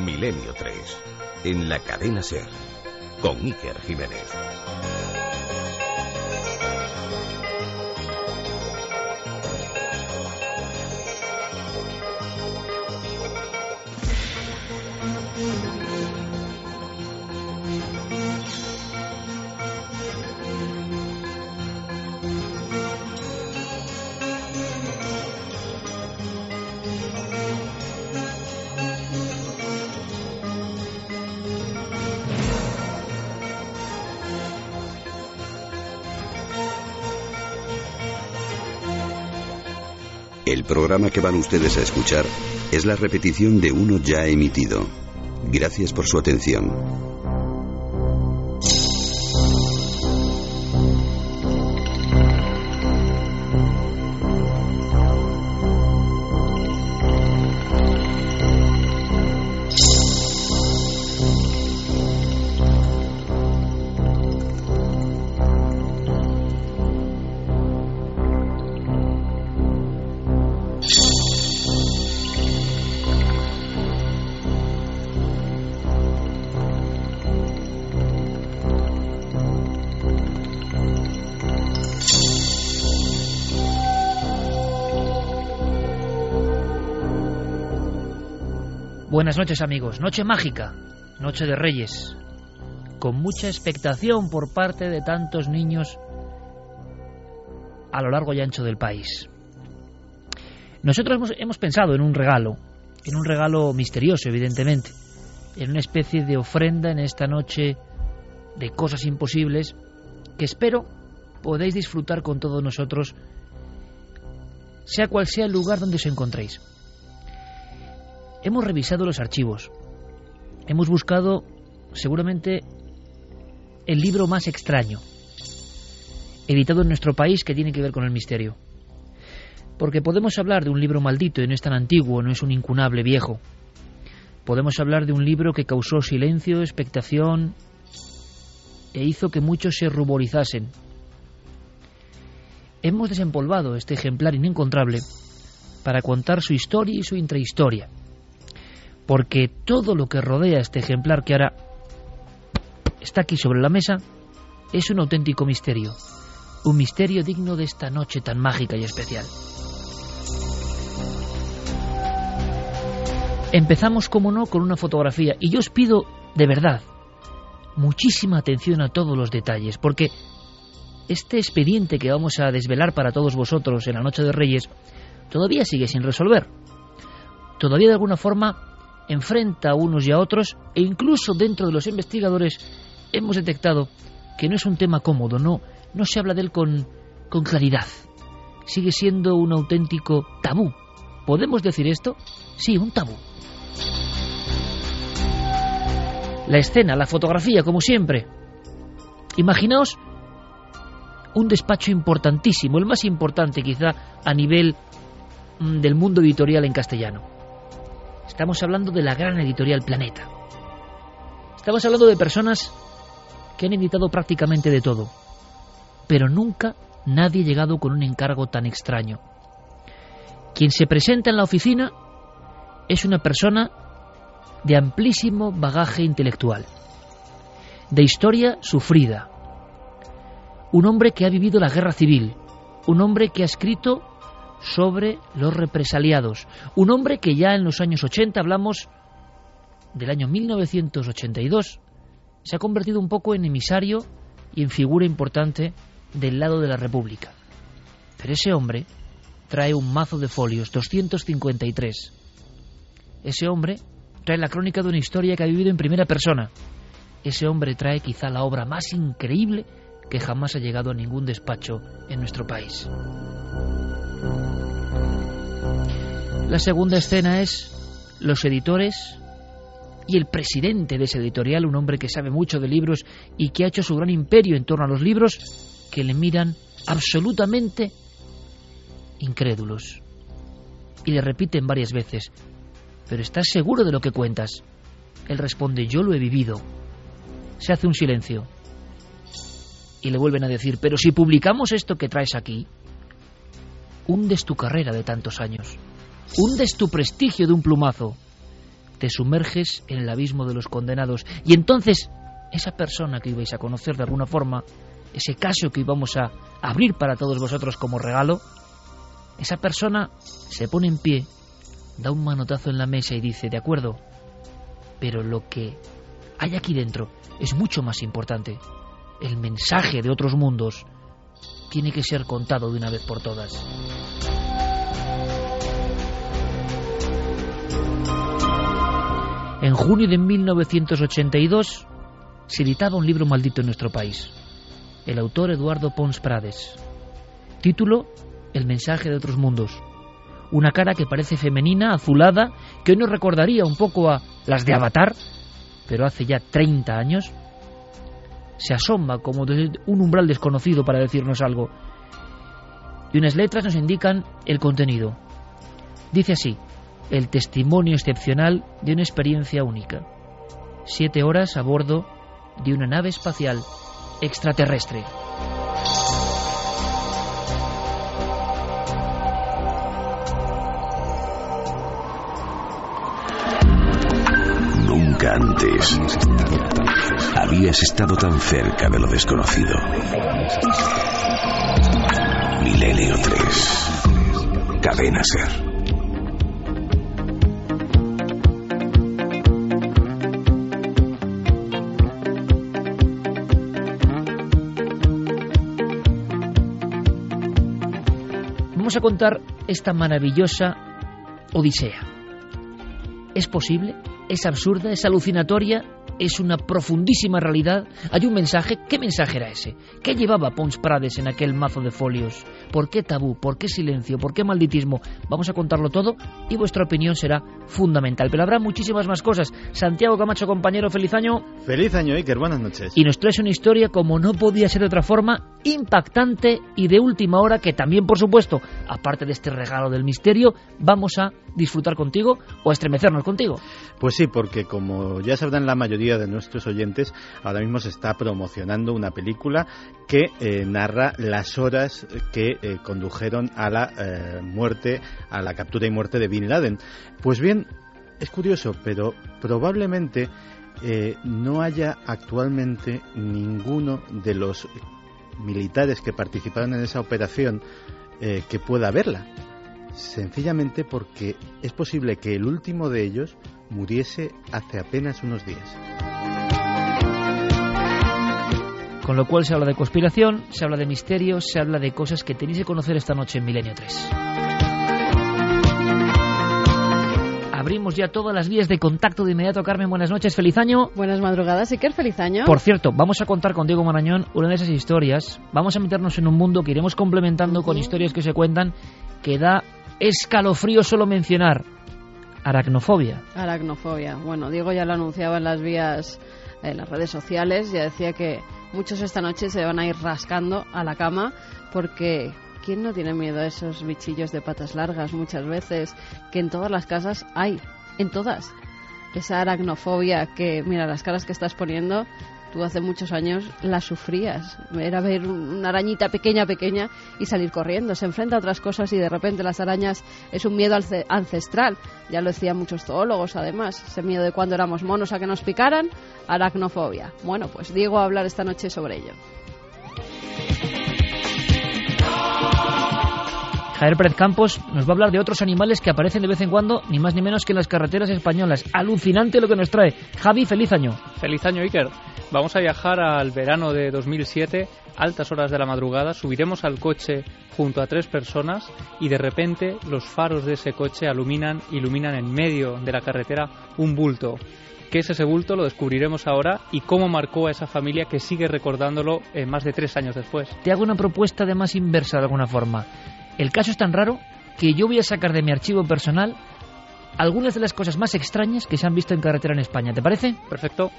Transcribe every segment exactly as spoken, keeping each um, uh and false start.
Milenio tres, en la cadena SER, con Iker Jiménez. El programa que van ustedes a escuchar es la repetición de uno ya emitido. Gracias por su atención. Buenas noches, amigos. Noche mágica, noche de Reyes, con mucha expectación por parte de tantos niños a lo largo y ancho del país. Nosotros hemos, hemos pensado en un regalo, en un regalo misterioso, evidentemente, en una especie de ofrenda en esta noche de cosas imposibles que espero podéis disfrutar con todos nosotros, sea cual sea el lugar donde os encontréis. Hemos revisado los archivos, hemos buscado seguramente el libro más extraño editado en nuestro país que tiene que ver con el misterio. Porque podemos hablar de un libro maldito y no es tan antiguo, no es un incunable viejo. Podemos hablar de un libro que causó silencio, expectación e hizo que muchos se ruborizasen. Hemos desempolvado este ejemplar inencontrable para contar su historia y su intrahistoria. Porque todo lo que rodea este ejemplar que ahora está aquí sobre la mesa es un auténtico misterio. Un misterio digno de esta noche tan mágica y especial. Empezamos, como no, con una fotografía. Y yo os pido, de verdad, muchísima atención a todos los detalles. Porque este expediente que vamos a desvelar para todos vosotros en la noche de Reyes todavía sigue sin resolver. Todavía de alguna forma enfrenta a unos y a otros, e incluso dentro de los investigadores hemos detectado que no es un tema cómodo, no, no se habla de él con, con claridad. Sigue siendo un auténtico tabú. ¿Podemos decir esto? Sí, un tabú. La escena, la fotografía, como siempre. Imaginaos un despacho importantísimo, el más importante quizá a nivel mm, del mundo editorial en castellano. Estamos hablando de la gran editorial Planeta. Estamos hablando de personas que han editado prácticamente de todo, pero nunca nadie ha llegado con un encargo tan extraño. Quien se presenta en la oficina es una persona de amplísimo bagaje intelectual, de historia sufrida, un hombre que ha vivido la guerra civil, un hombre que ha escrito sobre los represaliados, un hombre que ya en los años ochenta, hablamos del año mil novecientos ochenta y dos, se ha convertido un poco en emisario y en figura importante del lado de la República. Pero ese hombre trae un mazo de folios, doscientos cincuenta y tres. Ese hombre trae la crónica de una historia que ha vivido en primera persona. Ese hombre trae quizá la obra más increíble que jamás ha llegado a ningún despacho en nuestro país. La segunda escena es los editores y el presidente de ese editorial, un hombre que sabe mucho de libros y que ha hecho su gran imperio en torno a los libros, que le miran absolutamente incrédulos y le repiten varias veces: ¿pero estás seguro de lo que cuentas? Él responde: yo lo he vivido. Se hace un silencio y le vuelven a decir: pero si publicamos esto que traes aquí, hundes tu carrera de tantos años, hundes tu prestigio de un plumazo. te sumerges en el abismo de los condenados. Y entonces, esa persona que ibais a conocer de alguna forma, ese caso que íbamos a abrir para todos vosotros como regalo, esa persona se pone en pie, da un manotazo en la mesa y dice, de acuerdo, pero lo que hay aquí dentro es mucho más importante. El mensaje de otros mundos tiene que ser contado de una vez por todas. En junio de mil novecientos ochenta y dos se editaba un libro maldito en nuestro país. El autor Eduardo Pons Prades. Título: El mensaje de otros mundos. Una cara que parece femenina, azulada, que hoy nos recordaría un poco a las de Avatar, pero hace ya treinta años, se asoma como desde un umbral desconocido para decirnos algo. Y unas letras nos indican el contenido. Dice así: el testimonio excepcional de una experiencia única. Siete horas a bordo de una nave espacial extraterrestre. Nunca antes habías estado tan cerca de lo desconocido. Milenio tres. Cadena SER. Vamos a contar esta maravillosa odisea. ¿Es posible? ¿Es absurda? ¿Es alucinatoria? ¿Es una profundísima realidad? ¿Hay un mensaje? ¿Qué mensaje era ese? ¿Qué llevaba Pons Prades en aquel mazo de folios? ¿Por qué tabú? ¿Por qué silencio? ¿Por qué malditismo? Vamos a contarlo todo y vuestra opinión será fundamental. Pero habrá muchísimas más cosas. Santiago Camacho, compañero, feliz año. Feliz año, Iker, buenas noches. Y nos traes una historia, como no podía ser de otra forma, impactante y de última hora, que también, por supuesto, aparte de este regalo del misterio, vamos a disfrutar contigo o a estremecernos contigo. Pues sí, porque como ya sabrán la mayoría de nuestros oyentes, ahora mismo se está promocionando una película que eh, narra las horas que eh, condujeron a la eh, muerte, a la captura y muerte de Bin Laden. Pues bien, es curioso, pero probablemente eh, no haya actualmente ninguno de los militares que participaron en esa operación eh, que pueda verla. Sencillamente porque es posible que el último de ellos muriese hace apenas unos días. Con lo cual se habla de conspiración, se habla de misterios, se habla de cosas que tenéis que conocer esta noche en Milenio tres. Abrimos ya todas las vías de contacto de inmediato. Carmen, buenas noches, feliz año. Buenas madrugadas, Iker, feliz año. Por cierto, vamos a contar con Diego Marañón una de esas historias. Vamos a meternos en un mundo que iremos complementando uh-huh. con historias que se cuentan, que da escalofrío solo mencionar. Aracnofobia. Aracnofobia. Bueno, Diego ya lo anunciaba en las vías, en las redes sociales, ya decía que muchos esta noche se van a ir rascando a la cama porque ¿quién no tiene miedo a esos bichillos de patas largas muchas veces que en todas las casas hay? En todas. Esa aracnofobia que, mira, las caras que estás poniendo, tú hace muchos años la sufrías. Era ver una arañita pequeña, pequeña y salir corriendo. Se enfrenta a otras cosas y de repente las arañas es un miedo ancestral. Ya lo decían muchos zoólogos, además. Ese miedo de cuando éramos monos a que nos picaran, aracnofobia. Bueno, pues Diego va a hablar esta noche sobre ello. Javier Pérez Campos nos va a hablar de otros animales que aparecen de vez en cuando, ni más ni menos que en las carreteras españolas. Alucinante lo que nos trae. Javi, feliz año. Feliz año, Iker. Vamos a viajar al verano de dos mil siete, altas horas de la madrugada, subiremos al coche junto a tres personas y de repente los faros de ese coche iluminan, iluminan en medio de la carretera un bulto. ¿Qué es ese bulto? Lo descubriremos ahora y cómo marcó a esa familia que sigue recordándolo eh, más de tres años después. Te hago una propuesta además inversa de alguna forma. El caso es tan raro que yo voy a sacar de mi archivo personal algunas de las cosas más extrañas que se han visto en carretera en España. ¿Te parece? Perfecto.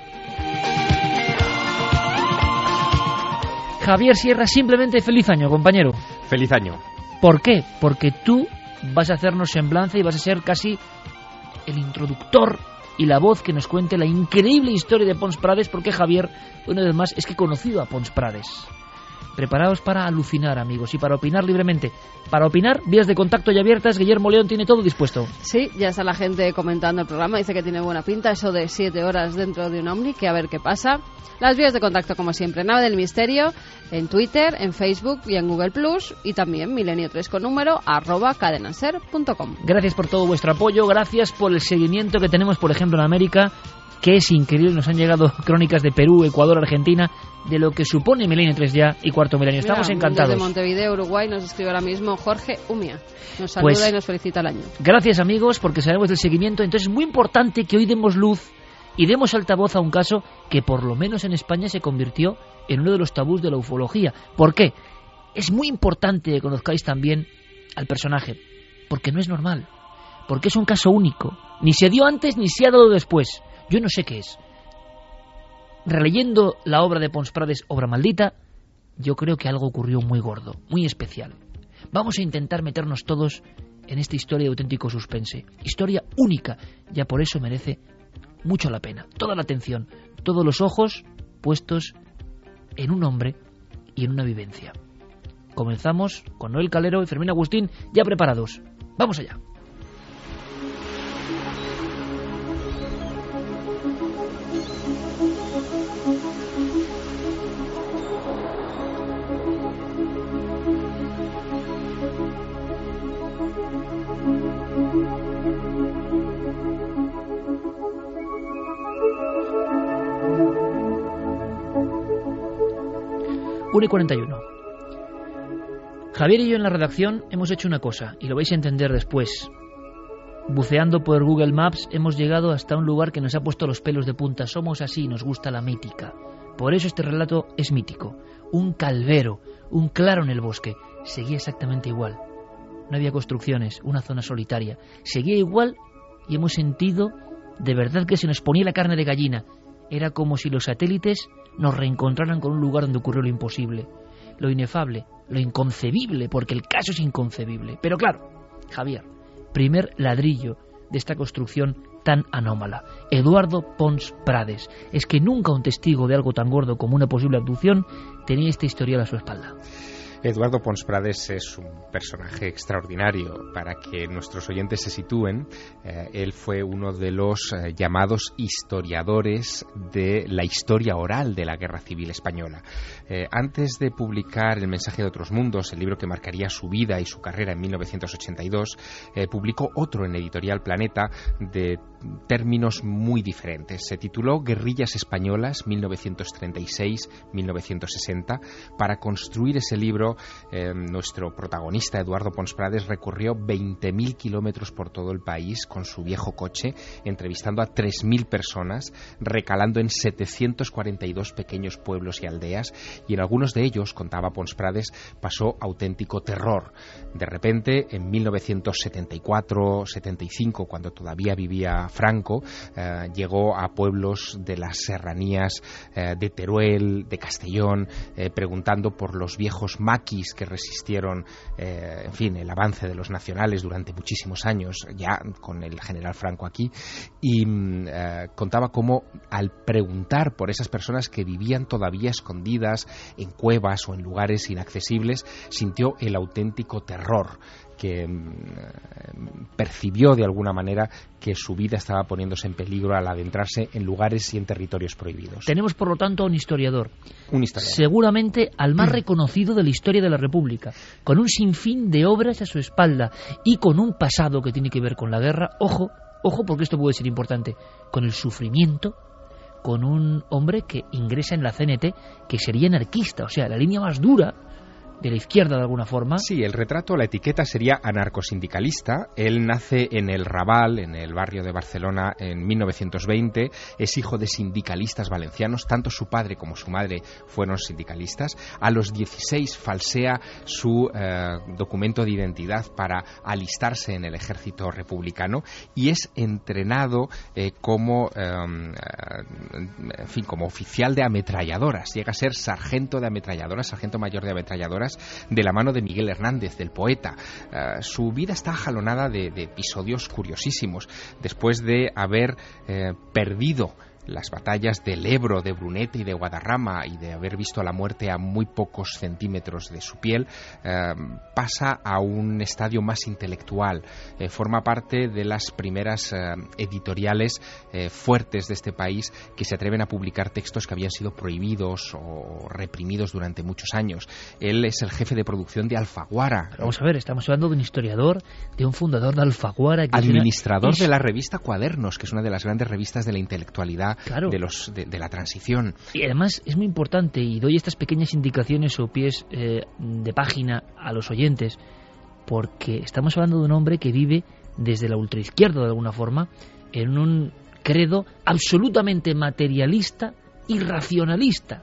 Javier Sierra, simplemente feliz año, compañero. Feliz año. ¿Por qué? Porque tú vas a hacernos semblanza y vas a ser casi el introductor y la voz que nos cuente la increíble historia de Pons Prades, porque Javier, una vez más, es que he conocido a Pons Prades. Preparaos para alucinar, amigos, y para opinar libremente. Para opinar, vías de contacto ya abiertas. Guillermo León tiene todo dispuesto. Sí, ya está la gente comentando el programa. Dice que tiene buena pinta eso de siete horas dentro de un Omni, que a ver qué pasa. Las vías de contacto, como siempre, Nave del Misterio, en Twitter, en Facebook y en Google Plus, y también milenio tres con número, arroba cadenaser punto com. Gracias por todo vuestro apoyo, gracias por el seguimiento que tenemos, por ejemplo, en América, que es increíble. Nos han llegado crónicas de Perú, Ecuador, Argentina, de lo que supone Milenio tres ya y Cuarto Milenio. Estamos Mira, encantados. Desde Montevideo, Uruguay, nos escribe ahora mismo Jorge Umia. Nos saluda Pues, y nos felicita el año. Gracias, amigos, porque sabemos del seguimiento. Entonces es muy importante que hoy demos luz y demos altavoz a un caso que por lo menos en España se convirtió en uno de los tabús de la ufología. ¿Por qué? Es muy importante que conozcáis también al personaje, porque no es normal, porque es un caso único. Ni se dio antes ni se ha dado después. Yo no sé qué es. Releyendo la obra de Pons Prades, Obra Maldita, yo creo que algo ocurrió muy gordo, muy especial. Vamos a intentar meternos todos en esta historia de auténtico suspense. Historia única, ya por eso merece mucho la pena. Toda la atención, todos los ojos puestos en un hombre y en una vivencia. Comenzamos con Noel Calero y Fermín Agustín ya preparados. ¡Vamos allá! una y cuarenta y uno. Javier y yo en la redacción hemos hecho una cosa, y lo vais a entender después. Buceando por Google Maps hemos llegado hasta un lugar que nos ha puesto los pelos de punta. Somos así, nos gusta la mítica. Por eso este relato es mítico. Un calvero, un claro en el bosque. Seguía exactamente igual. No había construcciones, una zona solitaria. Seguía igual y hemos sentido de verdad que se nos ponía la carne de gallina. Era como si los satélites nos reencontraran con un lugar donde ocurrió lo imposible, lo inefable, lo inconcebible, porque el caso es inconcebible. Pero claro, Javier, primer ladrillo de esta construcción tan anómala. Eduardo Pons Prades. Es que nunca un testigo de algo tan gordo como una posible abducción tenía esta historia a su espalda. Eduardo Pons Prades es un personaje extraordinario. Para que nuestros oyentes se sitúen, eh, él fue uno de los eh, llamados historiadores de la historia oral de la Guerra Civil Española. Eh, antes de publicar El mensaje de otros mundos, el libro que marcaría su vida y su carrera en mil novecientos ochenta y dos, eh, publicó otro en Editorial Planeta de términos muy diferentes. Se tituló Guerrillas Españolas mil novecientos treinta y seis a mil novecientos sesenta. Para construir ese libro, Eh, nuestro protagonista, Eduardo Pons Prades, recorrió veinte mil kilómetros por todo el país con su viejo coche, entrevistando a tres mil personas, recalando en setecientos cuarenta y dos pequeños pueblos y aldeas, y en algunos de ellos, contaba Pons Prades, pasó auténtico terror. De repente, en mil novecientos setenta y cuatro setenta y cinco, cuando todavía vivía Franco, eh, llegó a pueblos de las serranías eh, de Teruel, de Castellón, eh, preguntando por los viejos maquis que resistieron, eh, en fin, el avance de los nacionales durante muchísimos años, ya con el general Franco aquí, y eh, contaba cómo al preguntar por esas personas que vivían todavía escondidas en cuevas o en lugares inaccesibles, sintió el auténtico terror, que mm, percibió de alguna manera que su vida estaba poniéndose en peligro al adentrarse en lugares y en territorios prohibidos. Tenemos, por lo tanto, a un historiador. Un historiador. Seguramente al más reconocido de la historia de la República, con un sinfín de obras a su espalda y con un pasado que tiene que ver con la guerra. Ojo, ojo, porque esto puede ser importante, con el sufrimiento, con un hombre que ingresa en la C N T, que sería anarquista, o sea, la línea más dura de la izquierda de alguna forma. Sí, el retrato, la etiqueta sería anarcosindicalista. Él nace en el Raval, en el barrio de Barcelona, en mil novecientos veinte. Es hijo de sindicalistas valencianos. Tanto su padre como su madre fueron sindicalistas. A los dieciséis falsea su eh, documento de identidad para alistarse en el ejército republicano y es entrenado eh, como, eh, en fin, como oficial de ametralladoras. Llega a ser sargento de ametralladoras, sargento mayor de ametralladoras, de la mano de Miguel Hernández, del poeta. Uh, su vida está jalonada de, de episodios curiosísimos. Después de haber eh, perdido las batallas del Ebro, de Brunete y de Guadarrama, y de haber visto la muerte a muy pocos centímetros de su piel, eh, pasa a un estadio más intelectual. Eh, forma parte de las primeras eh, editoriales eh, fuertes de este país que se atreven a publicar textos que habían sido prohibidos o reprimidos durante muchos años. Él es el jefe de producción de Alfaguara. Vamos a ver, estamos hablando de un historiador, de un fundador de Alfaguara. Que administrador es... de la revista Cuadernos, que es una de las grandes revistas de la intelectualidad, claro, de, los, de, de la transición. Y además es muy importante, y doy estas pequeñas indicaciones o pies eh, de página a los oyentes, porque estamos hablando de un hombre que vive desde la ultraizquierda, de alguna forma, en un credo absolutamente materialista y racionalista.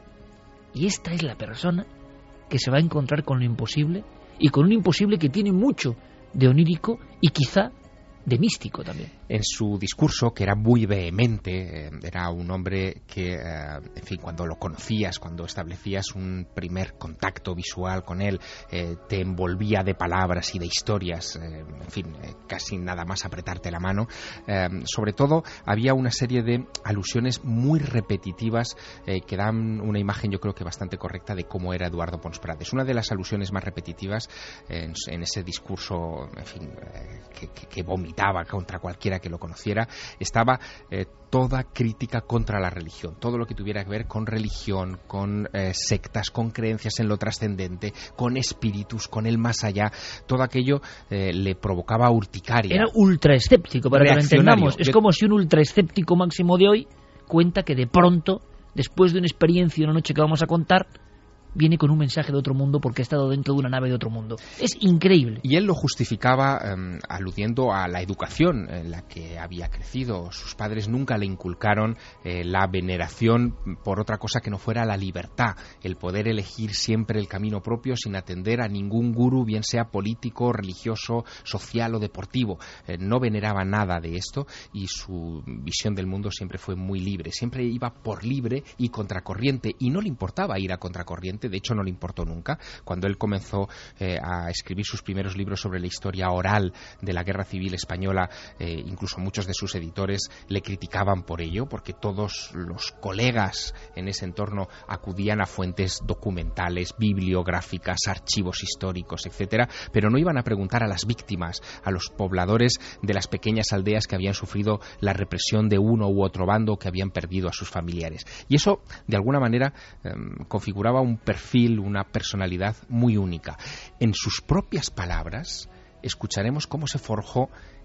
Y esta es la persona que se va a encontrar con lo imposible, y con un imposible que tiene mucho de onírico y quizá de místico también. En su discurso, que era muy vehemente, eh, era un hombre que, eh, en fin, cuando lo conocías, cuando establecías un primer contacto visual con él, eh, te envolvía de palabras y de historias, eh, en fin, eh, casi nada más apretarte la mano. Eh, sobre todo, había una serie de alusiones muy repetitivas eh, que dan una imagen, yo creo que bastante correcta, de cómo era Eduardo Pons Prades. Una de las alusiones más repetitivas eh, en, en ese discurso, en fin, eh, que, que, que vomitaba contra cualquiera que lo conociera, estaba eh, toda crítica contra la religión, todo lo que tuviera que ver con religión, con eh, sectas, con creencias en lo trascendente, con espíritus, con el más allá, todo aquello eh, le provocaba urticaria. Era ultraescéptico, para que lo entendamos. Es como si un ultraescéptico máximo de hoy cuenta que de pronto, después de una experiencia, una noche que vamos a contar, viene con un mensaje de otro mundo porque ha estado dentro de una nave de otro mundo. Es increíble. Y él lo justificaba eh, aludiendo a la educación en la que había crecido. Sus padres nunca le inculcaron eh, la veneración por otra cosa que no fuera la libertad, el poder elegir siempre el camino propio sin atender a ningún gurú, bien sea político, religioso, social o deportivo. Eh, no veneraba nada de esto, y su visión del mundo siempre fue muy libre. Siempre iba por libre y contracorriente, y no le importaba ir a contracorriente. De hecho, no le importó nunca. Cuando él comenzó eh, a escribir sus primeros libros sobre la historia oral de la Guerra Civil Española, eh, incluso muchos de sus editores le criticaban por ello, porque todos los colegas en ese entorno acudían a fuentes documentales, bibliográficas, archivos históricos, etcétera, pero no iban a preguntar a las víctimas, a los pobladores de las pequeñas aldeas que habían sufrido la represión de uno u otro bando, que habían perdido a sus familiares. Y eso, de alguna manera, eh, configuraba un perfil, una personalidad muy única. En sus propias palabras escucharemos cómo se forjó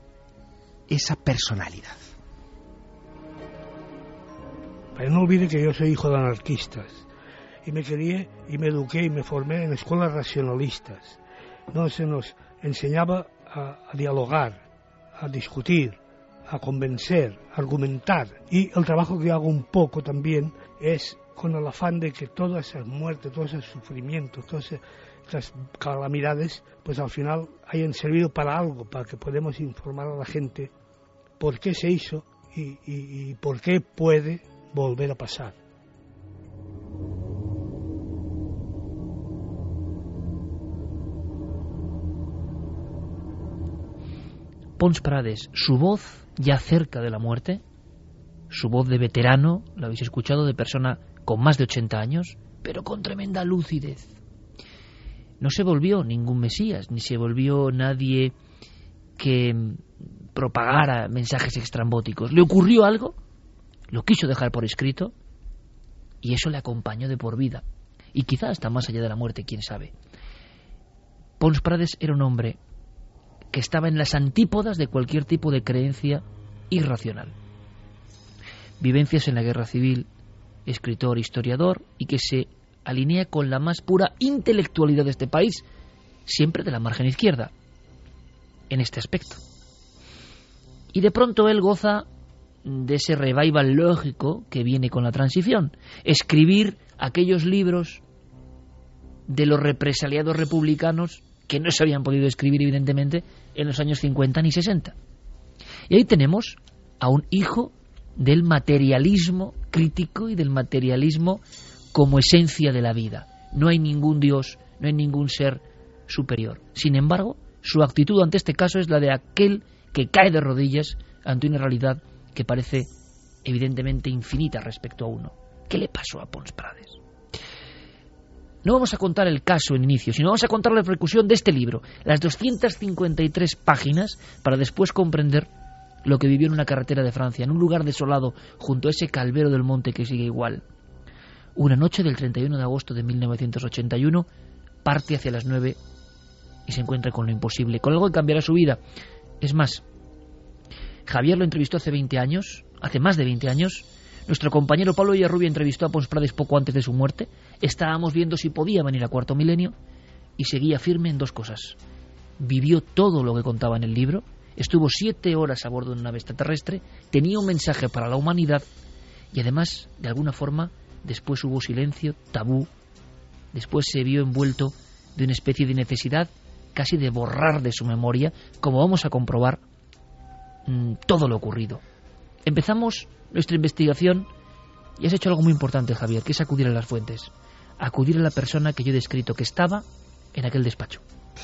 esa personalidad. Pero no olvide que yo soy hijo de anarquistas y me crié y me eduqué y me formé en escuelas racionalistas. No se nos enseñaba a, a dialogar, a discutir, a convencer, a argumentar, y el trabajo que hago un poco también es con el afán de que todas esas muertes, todos esos sufrimientos, todas esas calamidades, pues al final hayan servido para algo, para que podamos informar a la gente por qué se hizo y, y, y por qué puede volver a pasar. Pons Prades, su voz ya cerca de la muerte, su voz de veterano, lo habéis escuchado, de persona con más de ochenta años, pero con tremenda lucidez. No se volvió ningún mesías, ni se volvió nadie que propagara mensajes extrambóticos. Le ocurrió algo, lo quiso dejar por escrito, y eso le acompañó de por vida, y quizá hasta más allá de la muerte, quién sabe. Pons Prades era un hombre que estaba en las antípodas de cualquier tipo de creencia irracional. Vivencias en la guerra civil, escritor, historiador, y que se alinea con la más pura intelectualidad de este país, siempre de la margen izquierda, en este aspecto. Y de pronto él goza de ese revival lógico que viene con la transición, escribir aquellos libros de los represaliados republicanos que no se habían podido escribir, evidentemente, en los años cincuenta ni sesenta. Y ahí tenemos a un hijo del materialismo crítico y del materialismo como esencia de la vida. No hay ningún Dios, no hay ningún ser superior. Sin embargo, su actitud ante este caso es la de aquel que cae de rodillas ante una realidad que parece evidentemente infinitas respecto a uno. ¿Qué le pasó a Pons Prades? No vamos a contar el caso en inicio, sino vamos a contar la repercusión de este libro, las doscientas cincuenta y tres páginas, para después comprender lo que vivió en una carretera de Francia, en un lugar desolado, junto a ese Calvero del Monte que sigue igual. Una noche del treinta y uno de agosto de mil novecientos ochenta y uno, parte hacia las nueve y se encuentra con lo imposible, con algo que cambiará su vida. Es más, Javier lo entrevistó hace veinte años, hace más de veinte años. Nuestro compañero Pablo Villarrubia entrevistó a Pons Prades poco antes de su muerte. Estábamos viendo si podía venir a Cuarto Milenio y seguía firme en dos cosas. Vivió todo lo que contaba en el libro, estuvo siete horas a bordo de una nave extraterrestre, tenía un mensaje para la humanidad y además, de alguna forma, después hubo silencio, tabú. Después se vio envuelto de una especie de necesidad casi de borrar de su memoria, como vamos a comprobar, mmm, todo lo ocurrido. Empezamos nuestra investigación y has hecho algo muy importante, Javier, que es acudir a las fuentes, acudir a la persona que yo he descrito, que estaba en aquel despacho.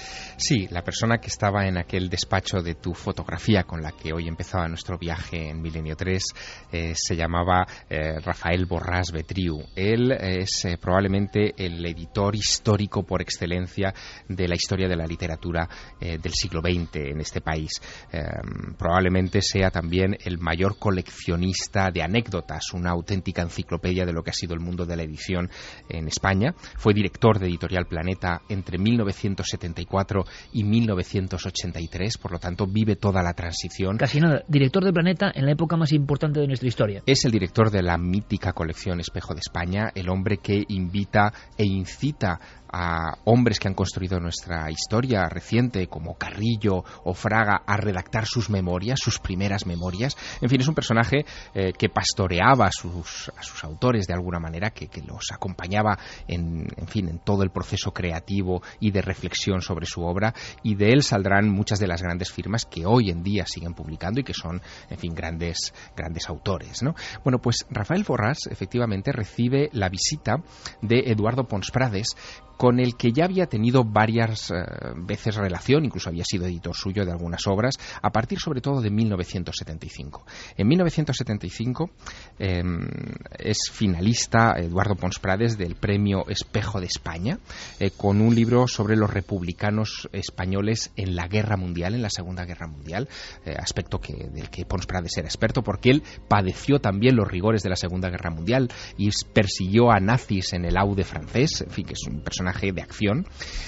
Sí, la persona que estaba en aquel despacho de tu fotografía con la que hoy empezaba nuestro viaje en Milenio tres eh, se llamaba eh, Rafael Borràs Betriu. Él es eh, probablemente el editor histórico por excelencia de la historia de la literatura eh, del siglo veinte en este país. Eh, probablemente sea también el mayor coleccionista de anécdotas, una auténtica enciclopedia de lo que ha sido el mundo de la edición en España. Fue director de Editorial Planeta entre mil novecientos setenta y cuatro y mil novecientos ochenta y tres, por lo tanto vive toda la transición. Casi nada, director de Planeta en la época más importante de nuestra historia. Es el director de la mítica colección Espejo de España, el hombre que invita e incita a hombres que han construido nuestra historia reciente, como Carrillo o Fraga, a redactar sus memorias, sus primeras memorias. En fin, es un personaje eh, que pastoreaba a sus, a sus autores de alguna manera, que, que los acompañaba en, en fin, en todo el proceso creativo y de reflexión sobre su obra, y de él saldrán muchas de las grandes firmas que hoy en día siguen publicando y que son, en fin, grandes, grandes autores, ¿no? Bueno, pues Rafael Borràs efectivamente recibe la visita de Eduardo Pons Prades, con el que ya había tenido varias eh, veces relación, incluso había sido editor suyo de algunas obras, a partir sobre todo de mil novecientos setenta y cinco. En mil novecientos setenta y cinco eh, es finalista Eduardo Pons Prades del premio Espejo de España, eh, con un libro sobre los republicanos españoles en la Guerra Mundial, en la Segunda Guerra Mundial, eh, aspecto que, del que Pons Prades era experto, porque él padeció también los rigores de la Segunda Guerra Mundial y persiguió a nazis en el Aude francés, en fin, que es un personaje de acción.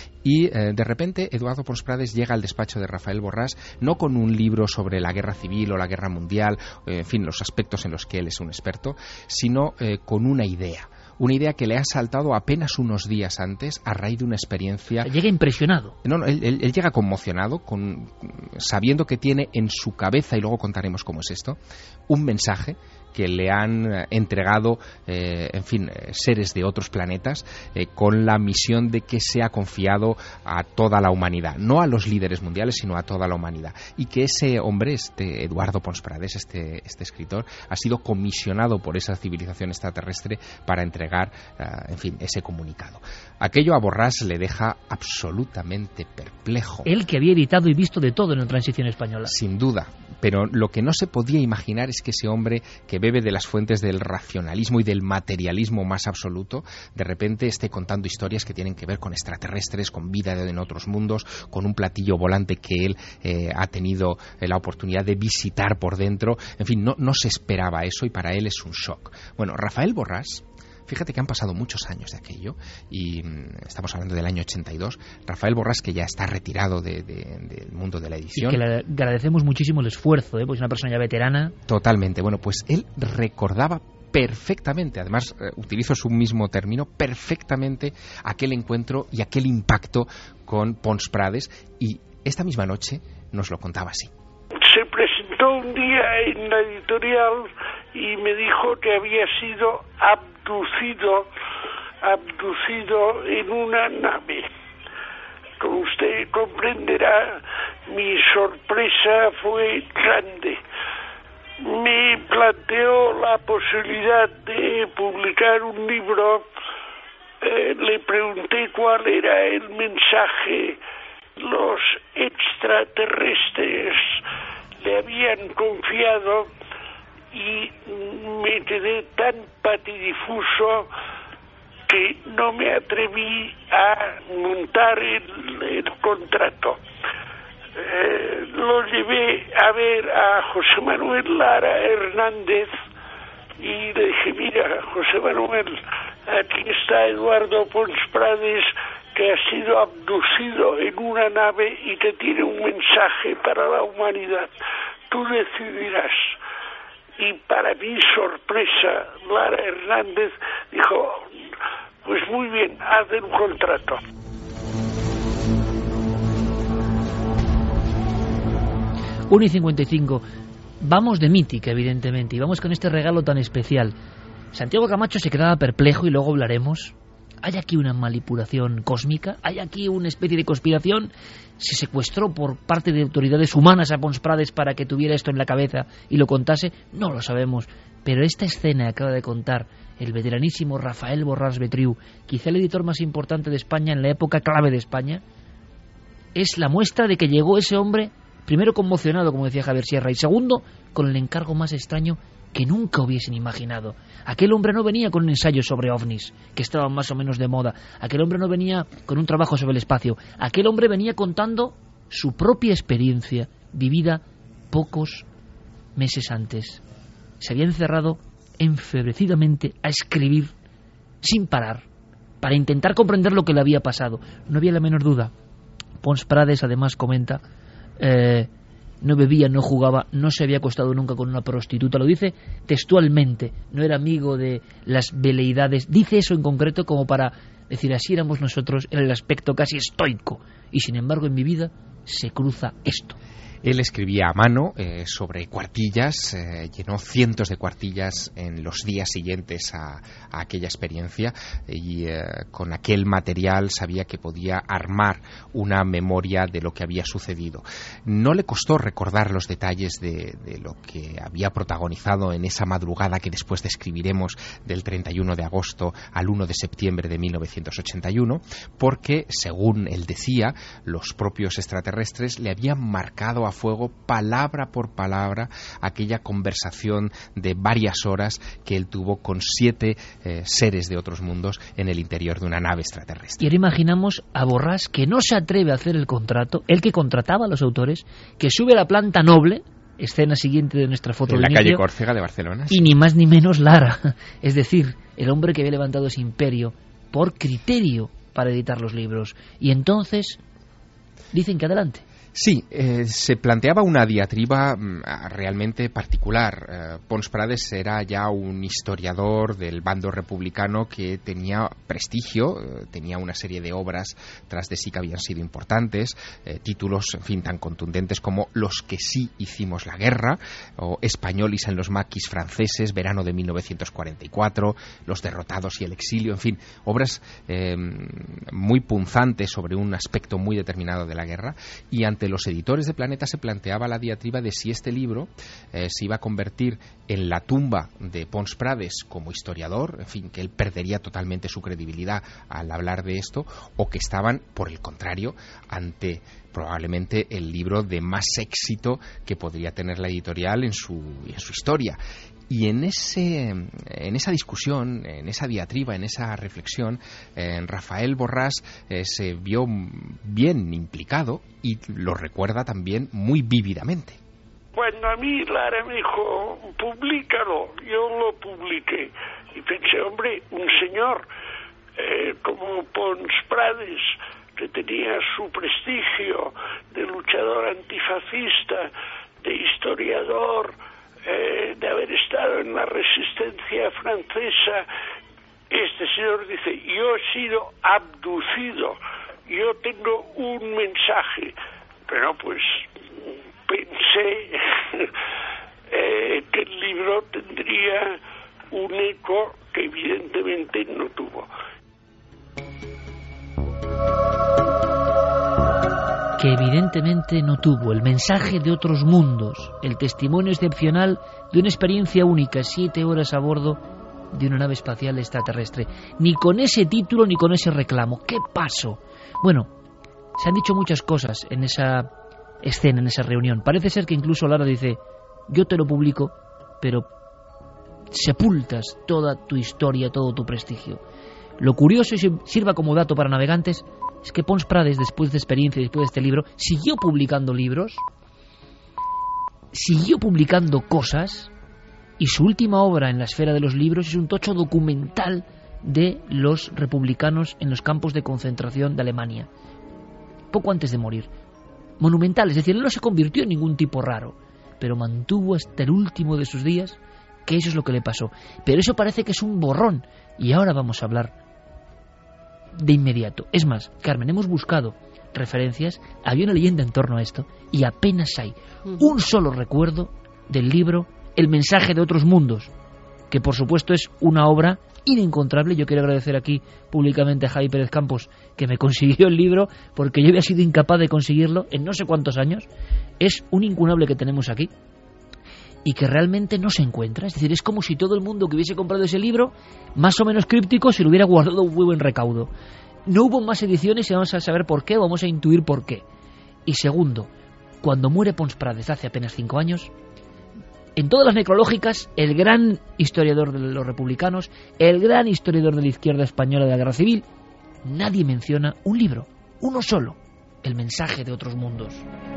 Y eh, de repente Eduardo Pons Prades llega al despacho de Rafael Borràs no con un libro sobre la guerra civil o la guerra mundial, eh, en fin, los aspectos en los que él es un experto, sino eh, con una idea. Una idea que le ha saltado apenas unos días antes a raíz de una experiencia... Llega impresionado. No, no, él, él, él llega conmocionado, con, sabiendo que tiene en su cabeza, y luego contaremos cómo es esto, un mensaje que le han entregado, eh, en fin, seres de otros planetas, eh, con la misión de que sea confiado a toda la humanidad, no a los líderes mundiales, sino a toda la humanidad, y que ese hombre, este Eduardo Pons Prades, este, este escritor, ha sido comisionado por esa civilización extraterrestre para entregar, uh, en fin, ese comunicado. Aquello a Borràs le deja absolutamente perplejo. Él que había editado y visto de todo en la transición española. Sin duda, pero lo que no se podía imaginar es que ese hombre que bebe de las fuentes del racionalismo y del materialismo más absoluto, de repente esté contando historias que tienen que ver con extraterrestres, con vida en otros mundos, con un platillo volante que él eh, ha tenido eh, la oportunidad de visitar por dentro. En fin, no, no se esperaba eso y para él es un shock. Bueno, Rafael Borràs, fíjate que han pasado muchos años de aquello y mmm, estamos hablando del año ochenta y dos. Rafael Borràs, que ya está retirado de, de, del mundo de la edición. Y que le agradecemos muchísimo el esfuerzo, ¿eh? Porque es una persona ya veterana. Totalmente. Bueno, pues él recordaba perfectamente, además eh, utilizo su mismo término, perfectamente aquel encuentro y aquel impacto con Pons Prades, y esta misma noche nos lo contaba así. Se presentó un día en la editorial y me dijo que había sido abducido, abducido en una nave. Como usted comprenderá, mi sorpresa fue grande. Me planteó la posibilidad de publicar un libro. Eh, le pregunté cuál era el mensaje. Los extraterrestres le habían confiado y me quedé tan patidifuso que no me atreví a montar el, el contrato. Eh, lo llevé a ver a José Manuel Lara Hernández y le dije, mira, José Manuel, aquí está Eduardo Pons Prades, que ha sido abducido en una nave y que tiene un mensaje para la humanidad. Tú decidirás. Y para mi sorpresa, Lara Hernández dijo, pues muy bien, haz un contrato. uno y cincuenta y cinco. Vamos de mítica, evidentemente, y vamos con este regalo tan especial. Santiago Camacho se quedaba perplejo y luego hablaremos. ¿Hay aquí una manipulación cósmica? ¿Hay aquí una especie de conspiración? ¿Se secuestró por parte de autoridades humanas a Pons Prades para que tuviera esto en la cabeza y lo contase? No lo sabemos. Pero esta escena que acaba de contar el veteranísimo Rafael Borràs Betriu, quizá el editor más importante de España en la época clave de España, es la muestra de que llegó ese hombre, primero conmocionado, como decía Javier Sierra, y segundo, con el encargo más extraño que nunca hubiesen imaginado. Aquel hombre no venía con un ensayo sobre ovnis, que estaban más o menos de moda. Aquel hombre no venía con un trabajo sobre el espacio. Aquel hombre venía contando su propia experiencia, vivida pocos meses antes. Se había encerrado enfebrecidamente a escribir sin parar, para intentar comprender lo que le había pasado. No había la menor duda. Pons Prades además comenta, eh, no bebía, no jugaba, no se había acostado nunca con una prostituta, lo dice textualmente, no era amigo de las veleidades, dice eso en concreto como para decir, así éramos nosotros en el aspecto casi estoico, y sin embargo en mi vida se cruza esto. Él escribía a mano eh, sobre cuartillas, eh, llenó cientos de cuartillas en los días siguientes a, a aquella experiencia y eh, con aquel material sabía que podía armar una memoria de lo que había sucedido. No le costó recordar los detalles de, de lo que había protagonizado en esa madrugada que después describiremos del treinta y uno de agosto al uno de septiembre de mil novecientos ochenta y uno, porque, según él decía, los propios extraterrestres le habían marcado a fuego, palabra por palabra, aquella conversación de varias horas que él tuvo con siete eh, seres de otros mundos en el interior de una nave extraterrestre. Y ahora imaginamos a Borràs, que no se atreve a hacer el contrato, el que contrataba a los autores, que sube a la planta noble, escena siguiente de nuestra foto en de la inicio, calle Córcega de Barcelona, y ni más ni menos Lara, es decir, el hombre que había levantado ese imperio por criterio para editar los libros. Y entonces dicen que adelante. Sí, eh, se planteaba una diatriba mm, realmente particular. Eh, Pons Prades era ya un historiador del bando republicano que tenía prestigio, eh, tenía una serie de obras tras de sí que habían sido importantes, eh, títulos, en fin, tan contundentes como Los que sí hicimos la guerra, o Españolis en los maquis franceses, verano de mil novecientos cuarenta y cuatro, Los derrotados y el exilio, en fin, obras eh, muy punzantes sobre un aspecto muy determinado de la guerra, y ante los editores de Planeta se planteaba la diatriba de si este libro eh, se iba a convertir en la tumba de Pons Prades como historiador, en fin, que él perdería totalmente su credibilidad al hablar de esto, o que estaban, por el contrario, ante probablemente el libro de más éxito que podría tener la editorial en su, en su historia. Y en ese, en esa discusión, en esa diatriba, en esa reflexión, eh, Rafael Borràs eh, se vio bien implicado y lo recuerda también muy vívidamente. Cuando a mí Lara me dijo, públicalo, yo lo publiqué. Y pensé, hombre, un señor eh, como Pons Prades, que tenía su prestigio de luchador antifascista, de historiador, Eh, de haber estado en la resistencia francesa, este señor dice, yo he sido abducido, yo tengo un mensaje, pero pues pensé eh, que el libro tendría un eco que evidentemente no tuvo. Que evidentemente no tuvo, el mensaje de otros mundos, el testimonio excepcional de una experiencia única, siete horas a bordo de una nave espacial extraterrestre. Ni con ese título ni con ese reclamo. ¿Qué pasó? Bueno, se han dicho muchas cosas en esa escena, en esa reunión. Parece ser que incluso Lara dice, yo te lo publico, pero sepultas toda tu historia, todo tu prestigio. Lo curioso, y sirva como dato para navegantes, es que Pons Prades, después de experiencia y después de este libro, siguió publicando libros, siguió publicando cosas, y su última obra en la esfera de los libros es un tocho documental de los republicanos en los campos de concentración de Alemania, poco antes de morir. Monumental, es decir, él no se convirtió en ningún tipo raro, pero mantuvo hasta el último de sus días que eso es lo que le pasó. Pero eso parece que es un borrón, y ahora vamos a hablar de inmediato. Es más, Carmen, hemos buscado referencias, había una leyenda en torno a esto, y apenas hay un solo recuerdo del libro El mensaje de otros mundos, que por supuesto es una obra inencontrable. Yo quiero agradecer aquí públicamente a Javi Pérez Campos, que me consiguió el libro, porque yo había sido incapaz de conseguirlo en no sé cuántos años. Es un incunable que tenemos aquí y que realmente no se encuentra. Es decir, es como si todo el mundo que hubiese comprado ese libro, más o menos críptico, se lo hubiera guardado un muy buen recaudo. No hubo más ediciones y vamos a saber por qué, vamos a intuir por qué. Y segundo, cuando muere Pons Prades hace apenas cinco años, en todas las necrológicas, el gran historiador de los republicanos, el gran historiador de la izquierda española de la Guerra Civil, nadie menciona un libro, uno solo, El mensaje de otros mundos.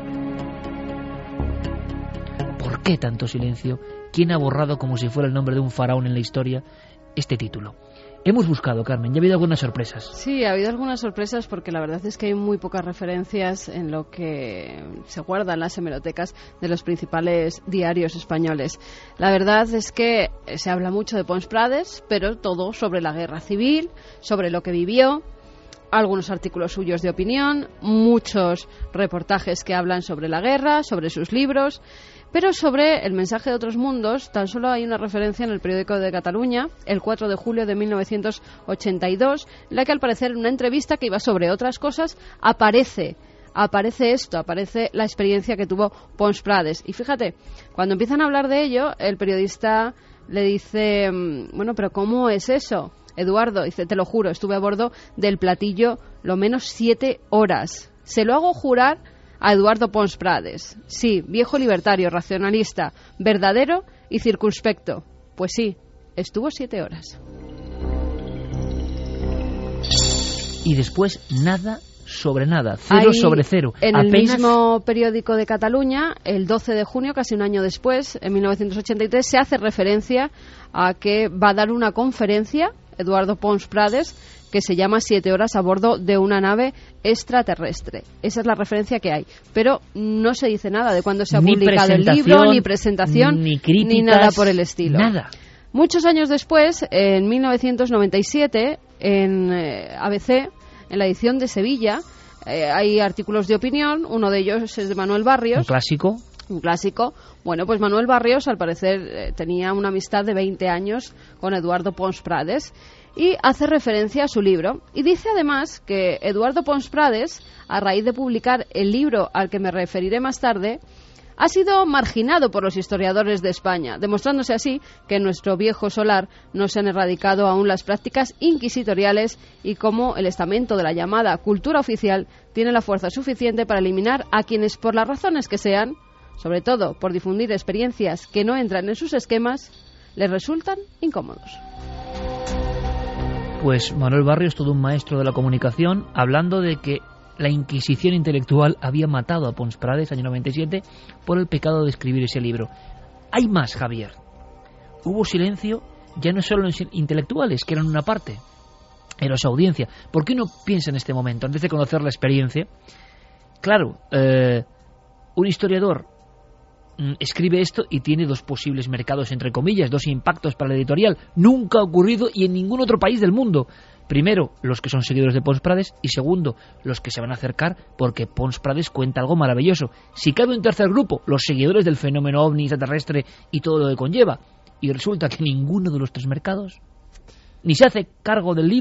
¿Por qué tanto silencio? ¿Quién ha borrado, como si fuera el nombre de un faraón en la historia, este título? Hemos buscado, Carmen, ya ha habido algunas sorpresas. Sí, ha habido algunas sorpresas porque la verdad es que hay muy pocas referencias en lo que se guarda en las hemerotecas de los principales diarios españoles. La verdad es que se habla mucho de Pons Prades, pero todo sobre la guerra civil, sobre lo que vivió, algunos artículos suyos de opinión, muchos reportajes que hablan sobre la guerra, sobre sus libros. Pero sobre el mensaje de otros mundos, tan solo hay una referencia en el periódico de Cataluña, el cuatro de julio de mil novecientos ochenta y dos, en la que al parecer en una entrevista que iba sobre otras cosas, aparece, aparece esto, aparece la experiencia que tuvo Pons Prades. Y fíjate, cuando empiezan a hablar de ello, el periodista le dice, bueno, pero ¿cómo es eso? Eduardo dice, te lo juro, estuve a bordo del platillo lo menos siete horas. Se lo hago jurar a Eduardo Pons Prades. Sí, viejo libertario, racionalista, verdadero y circunspecto. Pues sí, estuvo siete horas. Y después nada sobre nada, cero Ahí, sobre cero. En Apenas... el mismo periódico de Cataluña, el doce de junio, casi un año después, en mil novecientos ochenta y tres, se hace referencia a que va a dar una conferencia Eduardo Pons Prades, que se llama Siete horas a bordo de una nave extraterrestre. Esa es la referencia que hay. Pero no se dice nada de cuándo se ha ni publicado el libro, ni presentación, ni, críticas, ni nada por el estilo. Nada. Muchos años después, en mil novecientos noventa y siete, en eh, A B C, en la edición de Sevilla, eh, hay artículos de opinión. Uno de ellos es de Manuel Barrios. Un clásico. Un clásico. Bueno, pues Manuel Barrios, al parecer, eh, tenía una amistad de veinte años con Eduardo Pons Prades y hace referencia a su libro. Y dice además que Eduardo Pons Prades, a raíz de publicar el libro al que me referiré más tarde, ha sido marginado por los historiadores de España, demostrándose así que en nuestro viejo solar no se han erradicado aún las prácticas inquisitoriales y cómo el estamento de la llamada cultura oficial tiene la fuerza suficiente para eliminar a quienes, por las razones que sean, sobre todo por difundir experiencias que no entran en sus esquemas, les resultan incómodos. Pues Manuel Barrios, todo un maestro de la comunicación, hablando de que la Inquisición intelectual había matado a Pons Prades, año noventa y siete, por el pecado de escribir ese libro. Hay más, Javier. Hubo silencio, ya no solo en los intelectuales, que eran una parte, era su audiencia. ¿Por qué uno piensa en este momento, antes de conocer la experiencia? Claro, eh, un historiador escribe esto y tiene dos posibles mercados, entre comillas, dos impactos para la editorial. Nunca ha ocurrido y en ningún otro país del mundo. Primero, los que son seguidores de Pons Prades, y segundo, los que se van a acercar porque Pons Prades cuenta algo maravilloso. Si cabe un tercer grupo, los seguidores del fenómeno ovni extraterrestre y todo lo que conlleva. Y resulta que ninguno de los tres mercados ni se hace cargo del libro,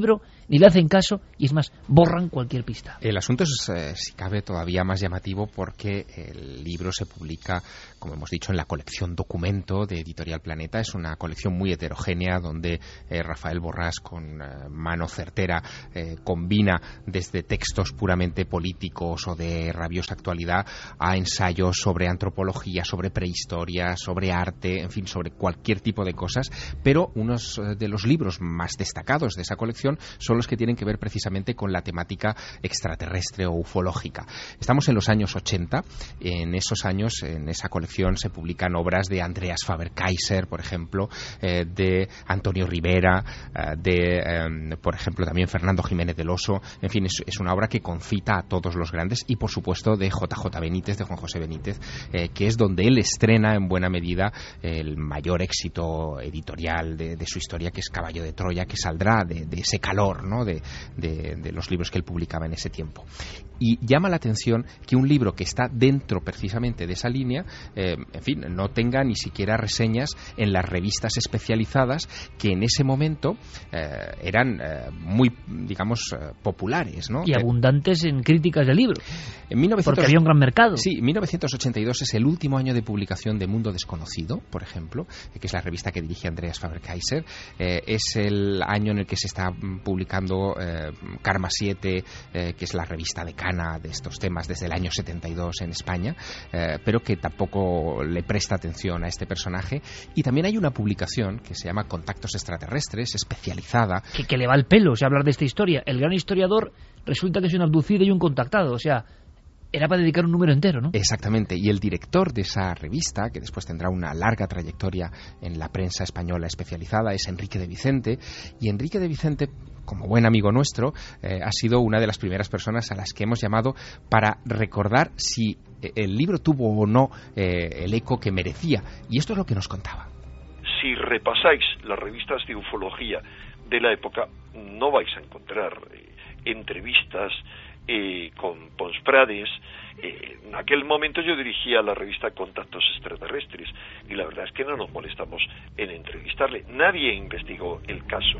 ni le hacen caso y es más, borran cualquier pista. El asunto es, eh, si cabe, todavía más llamativo porque el libro se publica, como hemos dicho, en la colección Documento de Editorial Planeta. Es una colección muy heterogénea donde eh, Rafael Borrás, con eh, mano certera, eh, combina desde textos puramente políticos o de rabiosa actualidad a ensayos sobre antropología, sobre prehistoria, sobre arte, en fin, sobre cualquier tipo de cosas, pero unos eh, de los libros más destacados de esa colección son los que tienen que ver precisamente con la temática extraterrestre o ufológica. Estamos en los años ochenta, en esos años, en esa colección se publican obras de Andreas Faber-Kaiser, por ejemplo, eh, de Antonio Rivera, eh, de, eh, por ejemplo, también Fernando Jiménez del Oso. En fin, es, es una obra que concita a todos los grandes y, por supuesto, de J J Benítez, de Juan José Benítez, eh, que es donde él estrena en buena medida el mayor éxito editorial de, de su historia, que es Caballo de Troya, que saldrá de, de ese calor, ¿no?, de, de, de los libros que él publicaba en ese tiempo. Y llama la atención que un libro que está dentro precisamente de esa línea, eh, en fin, no tenga ni siquiera reseñas en las revistas especializadas que en ese momento eh, eran eh, muy, digamos, eh, populares, ¿no? Y abundantes en críticas del libro. En mil novecientos... Porque había un gran mercado. Sí, mil novecientos ochenta y dos es el último año de publicación de Mundo Desconocido, por ejemplo, eh, que es la revista que dirige Andreas Faber-Kaiser. Eh, es el año en el que se está publicando eh, Karma siete, eh, que es la revista de de estos temas desde el año setenta y dos en España, eh, pero que tampoco le presta atención a este personaje. Y también hay una publicación que se llama Contactos Extraterrestres, especializada. Que, que le va el pelo, o sea, hablar de esta historia. El gran historiador resulta que es un abducido y un contactado, o sea, era para dedicar un número entero, ¿no? Exactamente, y el director de esa revista, que después tendrá una larga trayectoria en la prensa española especializada, es Enrique de Vicente, y Enrique de Vicente, como buen amigo nuestro, eh, ha sido una de las primeras personas a las que hemos llamado para recordar si el libro tuvo o no eh, el eco que merecía, y esto es lo que nos contaba. Si repasáis las revistas de ufología de la época, no vais a encontrar eh, entrevistas Eh, con Pons Prades. Eh, en aquel momento yo dirigía la revista Contactos Extraterrestres y la verdad es que no nos molestamos en entrevistarle. Nadie investigó el caso.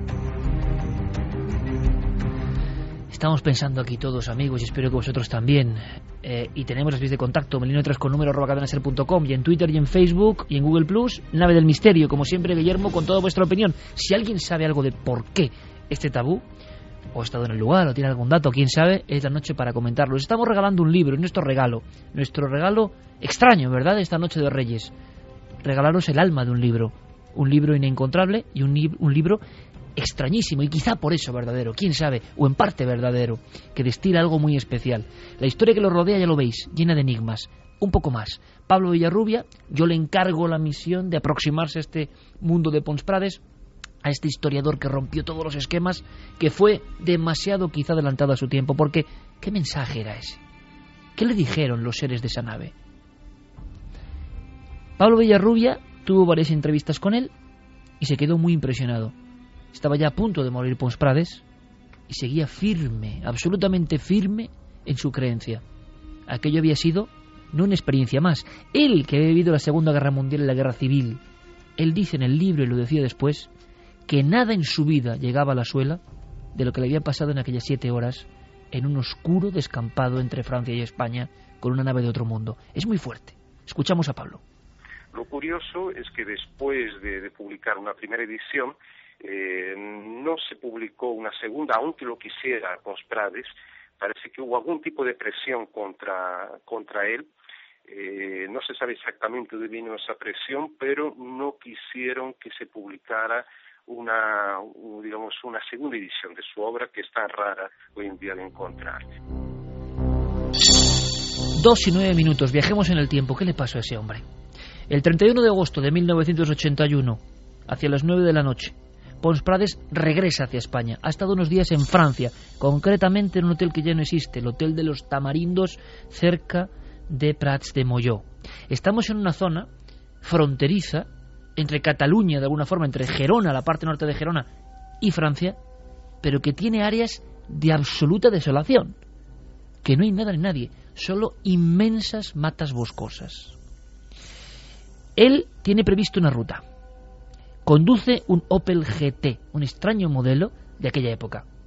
Estamos pensando aquí todos, amigos, y espero que vosotros también. Eh, y tenemos las vías de contacto, melino tres con número arroba cadenaser punto com, y en Twitter y en Facebook y en Google Plus, Nave del Misterio. Como siempre, Guillermo, con toda vuestra opinión. Si alguien sabe algo de por qué este tabú, o ha estado en el lugar, o tiene algún dato, quién sabe, es la noche para comentarlo. Les estamos regalando un libro, es nuestro regalo, nuestro regalo extraño, ¿verdad?, esta noche de Reyes. Regalaros el alma de un libro, un libro inencontrable y un, un libro extrañísimo, y quizá por eso verdadero, quién sabe, o en parte verdadero, que destila algo muy especial. La historia que lo rodea, ya lo veis, llena de enigmas. Un poco más. Pablo Villarrubia, yo le encargo la misión de aproximarse a este mundo de Pons Prades, a este historiador que rompió todos los esquemas, que fue demasiado quizá adelantado a su tiempo, porque ¿qué mensaje era ese? ¿Qué le dijeron los seres de esa nave? Pablo Villarrubia tuvo varias entrevistas con él y se quedó muy impresionado. Estaba ya a punto de morir Pons Prades y seguía firme, absolutamente firme en su creencia. Aquello había sido no una experiencia más. Él, que había vivido la Segunda Guerra Mundial y la Guerra Civil, él dice en el libro, y lo decía después, que nada en su vida llegaba a la suela de lo que le había pasado en aquellas siete horas en un oscuro descampado entre Francia y España con una nave de otro mundo. Es muy fuerte. Escuchamos a Pablo. Lo curioso es que después de, de publicar una primera edición, eh, no se publicó una segunda, aunque lo quisiera Pons Prades. Parece que hubo algún tipo de presión contra, contra él. Eh, no se sabe exactamente de dónde vino esa presión, pero no quisieron que se publicara una, digamos, una segunda edición de su obra, que es tan rara hoy en día de encontrar. Dos y nueve minutos, viajemos en el tiempo. ¿Qué le pasó a ese hombre? El treinta y uno de agosto de mil novecientos ochenta y uno, hacia las nueve de la noche, Pons Prades regresa hacia España. Ha estado unos días en Francia, concretamente en un hotel que ya no existe, el Hotel de los Tamarindos, cerca de Prats de Molló. Estamos en una zona fronteriza entre Cataluña, de alguna forma, entre Gerona, la parte norte de Gerona, y Francia, pero que tiene áreas de absoluta desolación, que no hay nada ni nadie, solo inmensas matas boscosas. Él tiene previsto una ruta. Conduce un Opel G T, un extraño modelo de aquella época.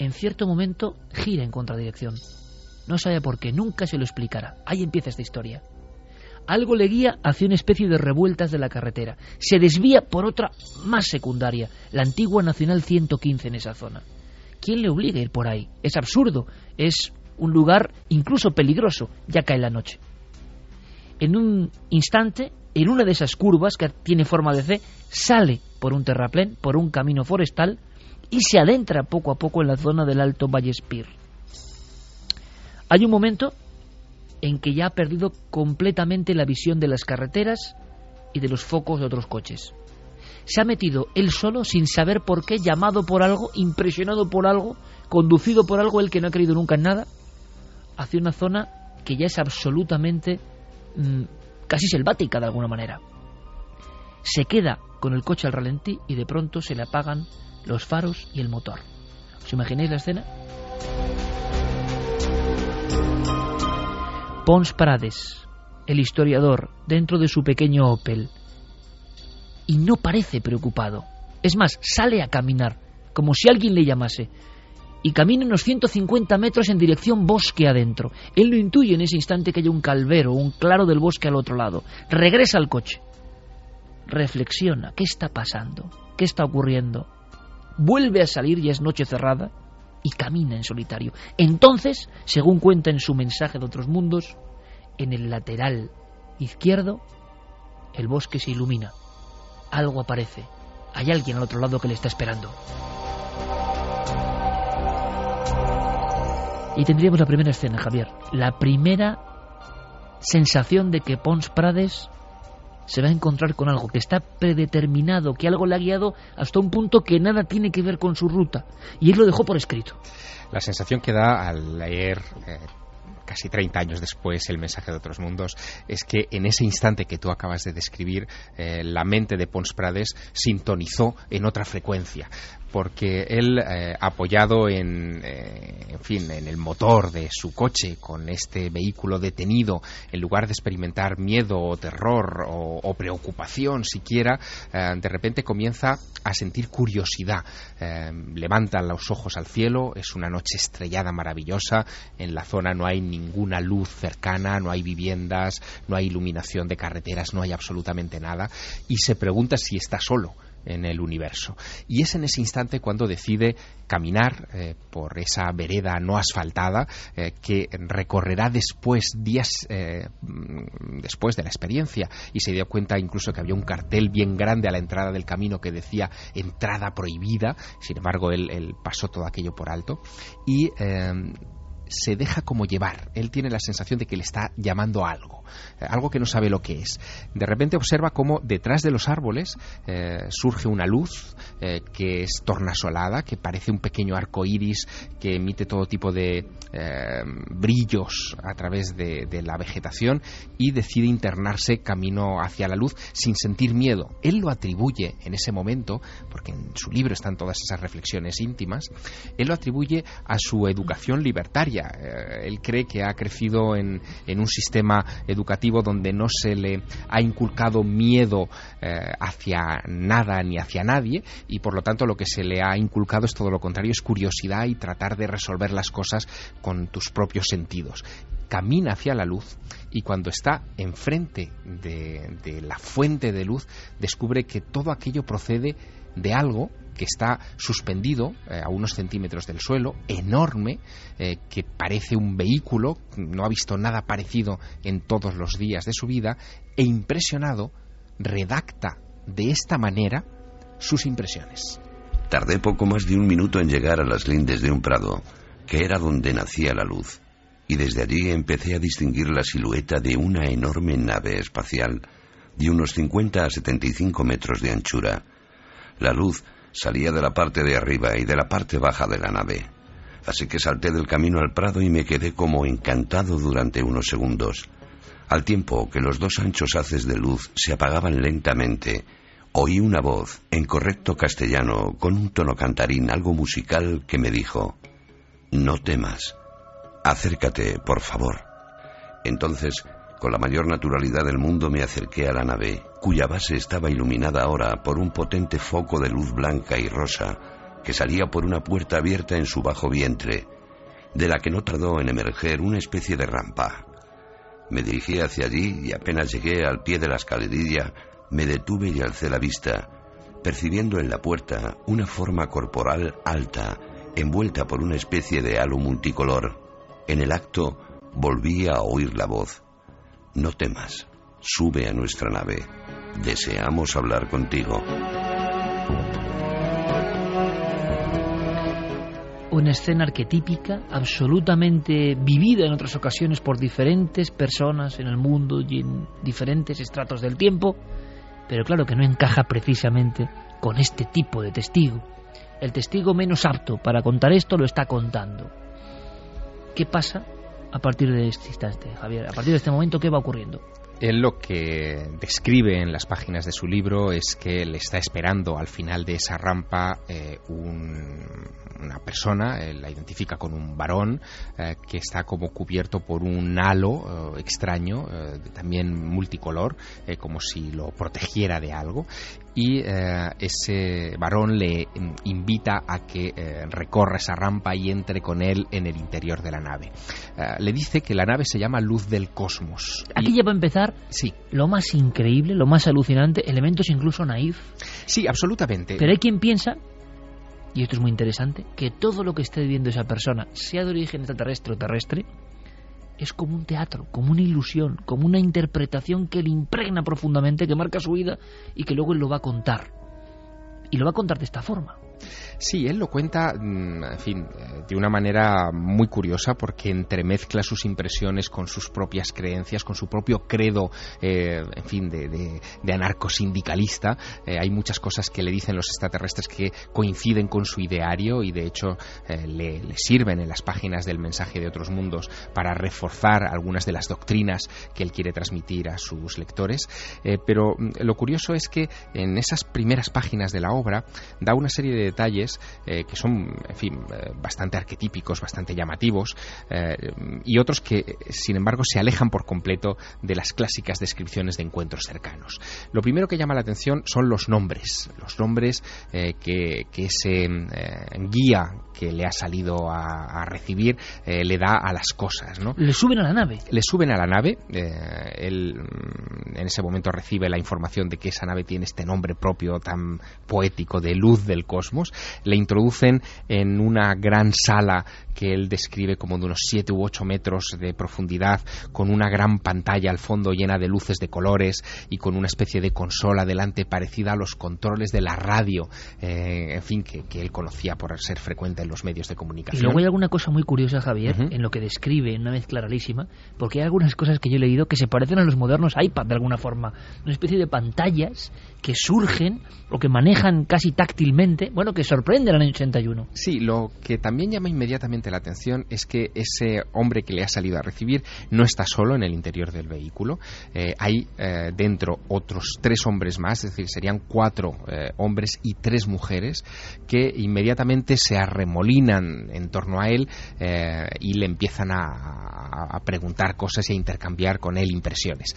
en cierto momento gira en contradirección. No sabe por qué, nunca se lo explicará. Ahí empieza esta historia. Algo le guía hacia una especie de revueltas de la carretera. Se desvía por otra más secundaria, la antigua Nacional ciento quince en esa zona. ¿Quién le obliga a ir por ahí? Es absurdo, es un lugar incluso peligroso, ya cae la noche. En un instante, en una de esas curvas que tiene forma de C, sale por un terraplén, por un camino forestal, y se adentra poco a poco en la zona del Alto Vallespir. Hay un momento en que ya ha perdido completamente la visión de las carreteras y de los focos de otros coches. Se ha metido él solo, sin saber por qué, llamado por algo, impresionado por algo, conducido por algo, él que no ha creído nunca en nada, hacia una zona que ya es absolutamente mmm, casi selvática de alguna manera. Se queda con el coche al ralentí y de pronto se le apagan los faros y el motor. ¿Os imagináis la escena? Pons Prades, el historiador, dentro de su pequeño Opel, y no parece preocupado. Es más, sale a caminar, como si alguien le llamase, y camina unos ciento cincuenta metros en dirección bosque adentro. Él lo intuye en ese instante que hay un calvero, un claro del bosque al otro lado. Regresa al coche. Reflexiona, ¿qué está pasando? ¿Qué está ocurriendo? Vuelve a salir, ya es noche cerrada, y camina en solitario. Entonces, según cuenta en su mensaje de otros mundos, en el lateral izquierdo, el bosque se ilumina. Algo aparece. Hay alguien al otro lado que le está esperando. Y tendríamos la primera escena, Javier. La primera sensación de que Pons Prades se va a encontrar con algo que está predeterminado, que algo le ha guiado hasta un punto que nada tiene que ver con su ruta. Y él lo dejó por escrito. La sensación que da al leer eh, casi treinta años después El mensaje de otros mundos es que en ese instante que tú acabas de describir, eh, la mente de Pons Prades sintonizó en otra frecuencia. Porque él, eh, apoyado en, eh, en fin, en el motor de su coche, con este vehículo detenido, en lugar de experimentar miedo o terror o, o preocupación siquiera, eh, de repente comienza a sentir curiosidad. Eh, levanta los ojos al cielo, es una noche estrellada maravillosa, en la zona no hay ninguna luz cercana, no hay viviendas, no hay iluminación de carreteras, no hay absolutamente nada, y se pregunta si está solo en el universo. Y es en ese instante cuando decide caminar eh, por esa vereda no asfaltada eh, que recorrerá después, días eh, después de la experiencia, y se dio cuenta incluso que había un cartel bien grande a la entrada del camino que decía entrada prohibida. Sin embargo, él, él pasó todo aquello por alto y eh, se deja como llevar. Él tiene la sensación de que le está llamando a algo, eh, algo que no sabe lo que es. De repente observa cómo detrás de los árboles eh, surge una luz eh, que es tornasolada, que parece un pequeño arco iris que emite todo tipo de eh, brillos a través de, de la vegetación, y decide internarse camino hacia la luz sin sentir miedo. Él lo atribuye en ese momento, porque en su libro están todas esas reflexiones íntimas, él lo atribuye a su educación libertaria. Él cree que ha crecido en, en un sistema educativo donde no se le ha inculcado miedo eh, hacia nada ni hacia nadie, y por lo tanto lo que se le ha inculcado es todo lo contrario, es curiosidad y tratar de resolver las cosas con tus propios sentidos. Camina hacia la luz y cuando está enfrente de, de la fuente de luz descubre que todo aquello procede de algo que está suspendido eh, a unos centímetros del suelo, enorme, eh, que parece un vehículo, no ha visto nada parecido en todos los días de su vida, e impresionado redacta de esta manera sus impresiones. Tardé poco más de un minuto en llegar a las lindes de un prado, que era donde nacía la luz, y desde allí empecé a distinguir la silueta de una enorme nave espacial de unos cincuenta a setenta y cinco metros de anchura. La luz salía de la parte de arriba y de la parte baja de la nave, así que salté del camino al prado y me quedé como encantado durante unos segundos. Al tiempo que los dos anchos haces de luz se apagaban lentamente, oí una voz en correcto castellano con un tono cantarín algo musical que me dijo: «No temas, acércate, por favor». Entonces, con la mayor naturalidad del mundo me acerqué a la nave, cuya base estaba iluminada ahora por un potente foco de luz blanca y rosa, que salía por una puerta abierta en su bajo vientre, de la que no tardó en emerger una especie de rampa. Me dirigí hacia allí y apenas llegué al pie de la escalerilla, me detuve y alcé la vista, percibiendo en la puerta una forma corporal alta, envuelta por una especie de halo multicolor. En el acto volví a oír la voz: «No temas, sube a nuestra nave. Deseamos hablar contigo». Una escena arquetípica, absolutamente vivida en otras ocasiones por diferentes personas en el mundo y en diferentes estratos del tiempo, pero claro que no encaja precisamente con este tipo de testigo. El testigo menos apto para contar esto lo está contando. ¿Qué pasa a partir de este instante, Javier? A partir de este momento, ¿qué va ocurriendo? Él lo que describe en las páginas de su libro es que le está esperando al final de esa rampa eh, un, una persona, él la identifica con un varón eh, que está como cubierto por un halo eh, extraño, eh, también multicolor, eh, como si lo protegiera de algo. Y eh, ese varón le invita a que eh, recorra esa rampa y entre con él en el interior de la nave. Eh, le dice que la nave se llama Luz del Cosmos. Aquí y... ya va a empezar sí. lo más increíble, lo más alucinante, elementos incluso naif. Sí, absolutamente. Pero hay quien piensa, y esto es muy interesante, que todo lo que esté viviendo esa persona, sea de origen extraterrestre o terrestre, es como un teatro, como una ilusión, como una interpretación que le impregna profundamente, que marca su vida y que luego él lo va a contar. Y lo va a contar de esta forma. Sí, él lo cuenta, en fin, de una manera muy curiosa porque entremezcla sus impresiones con sus propias creencias, con su propio credo, eh, en fin, de, de, de anarcosindicalista. Eh, hay muchas cosas que le dicen los extraterrestres que coinciden con su ideario y de hecho eh, le, le sirven en las páginas del Mensaje de Otros Mundos para reforzar algunas de las doctrinas que él quiere transmitir a sus lectores. Eh, pero lo curioso es que en esas primeras páginas de la obra da una serie de detalles eh, que son, en fin, eh, bastante arquetípicos, bastante llamativos, eh, y otros que, sin embargo, se alejan por completo de las clásicas descripciones de encuentros cercanos. Lo primero que llama la atención son los nombres, los nombres eh, que, que ese eh, guía que le ha salido a, a recibir eh, le da a las cosas, ¿no? Le suben a la nave. Le suben a la nave. Eh, él en ese momento recibe la información de que esa nave tiene este nombre propio tan poético de Luz del Cosmos. Le introducen en una gran sala que él describe como de unos siete u ocho metros de profundidad, con una gran pantalla al fondo llena de luces de colores y con una especie de consola delante parecida a los controles de la radio, eh, en fin, que, que él conocía por ser frecuente en los medios de comunicación. Y luego hay alguna cosa muy curiosa, Javier, uh-huh. en lo que describe, en una mezcla rarísima, porque hay algunas cosas que yo he leído que se parecen a los modernos iPad de alguna forma, una especie de pantallas que surgen o que manejan casi táctilmente, bueno, que sorprenden al año ochenta y uno. Sí, lo que también llama inmediatamente la atención es que ese hombre que le ha salido a recibir no está solo en el interior del vehículo. Eh, hay eh, dentro otros tres hombres más, es decir, serían cuatro eh, hombres y tres mujeres que inmediatamente se arremolinan en torno a él eh, y le empiezan a, a, a preguntar cosas y a intercambiar con él impresiones.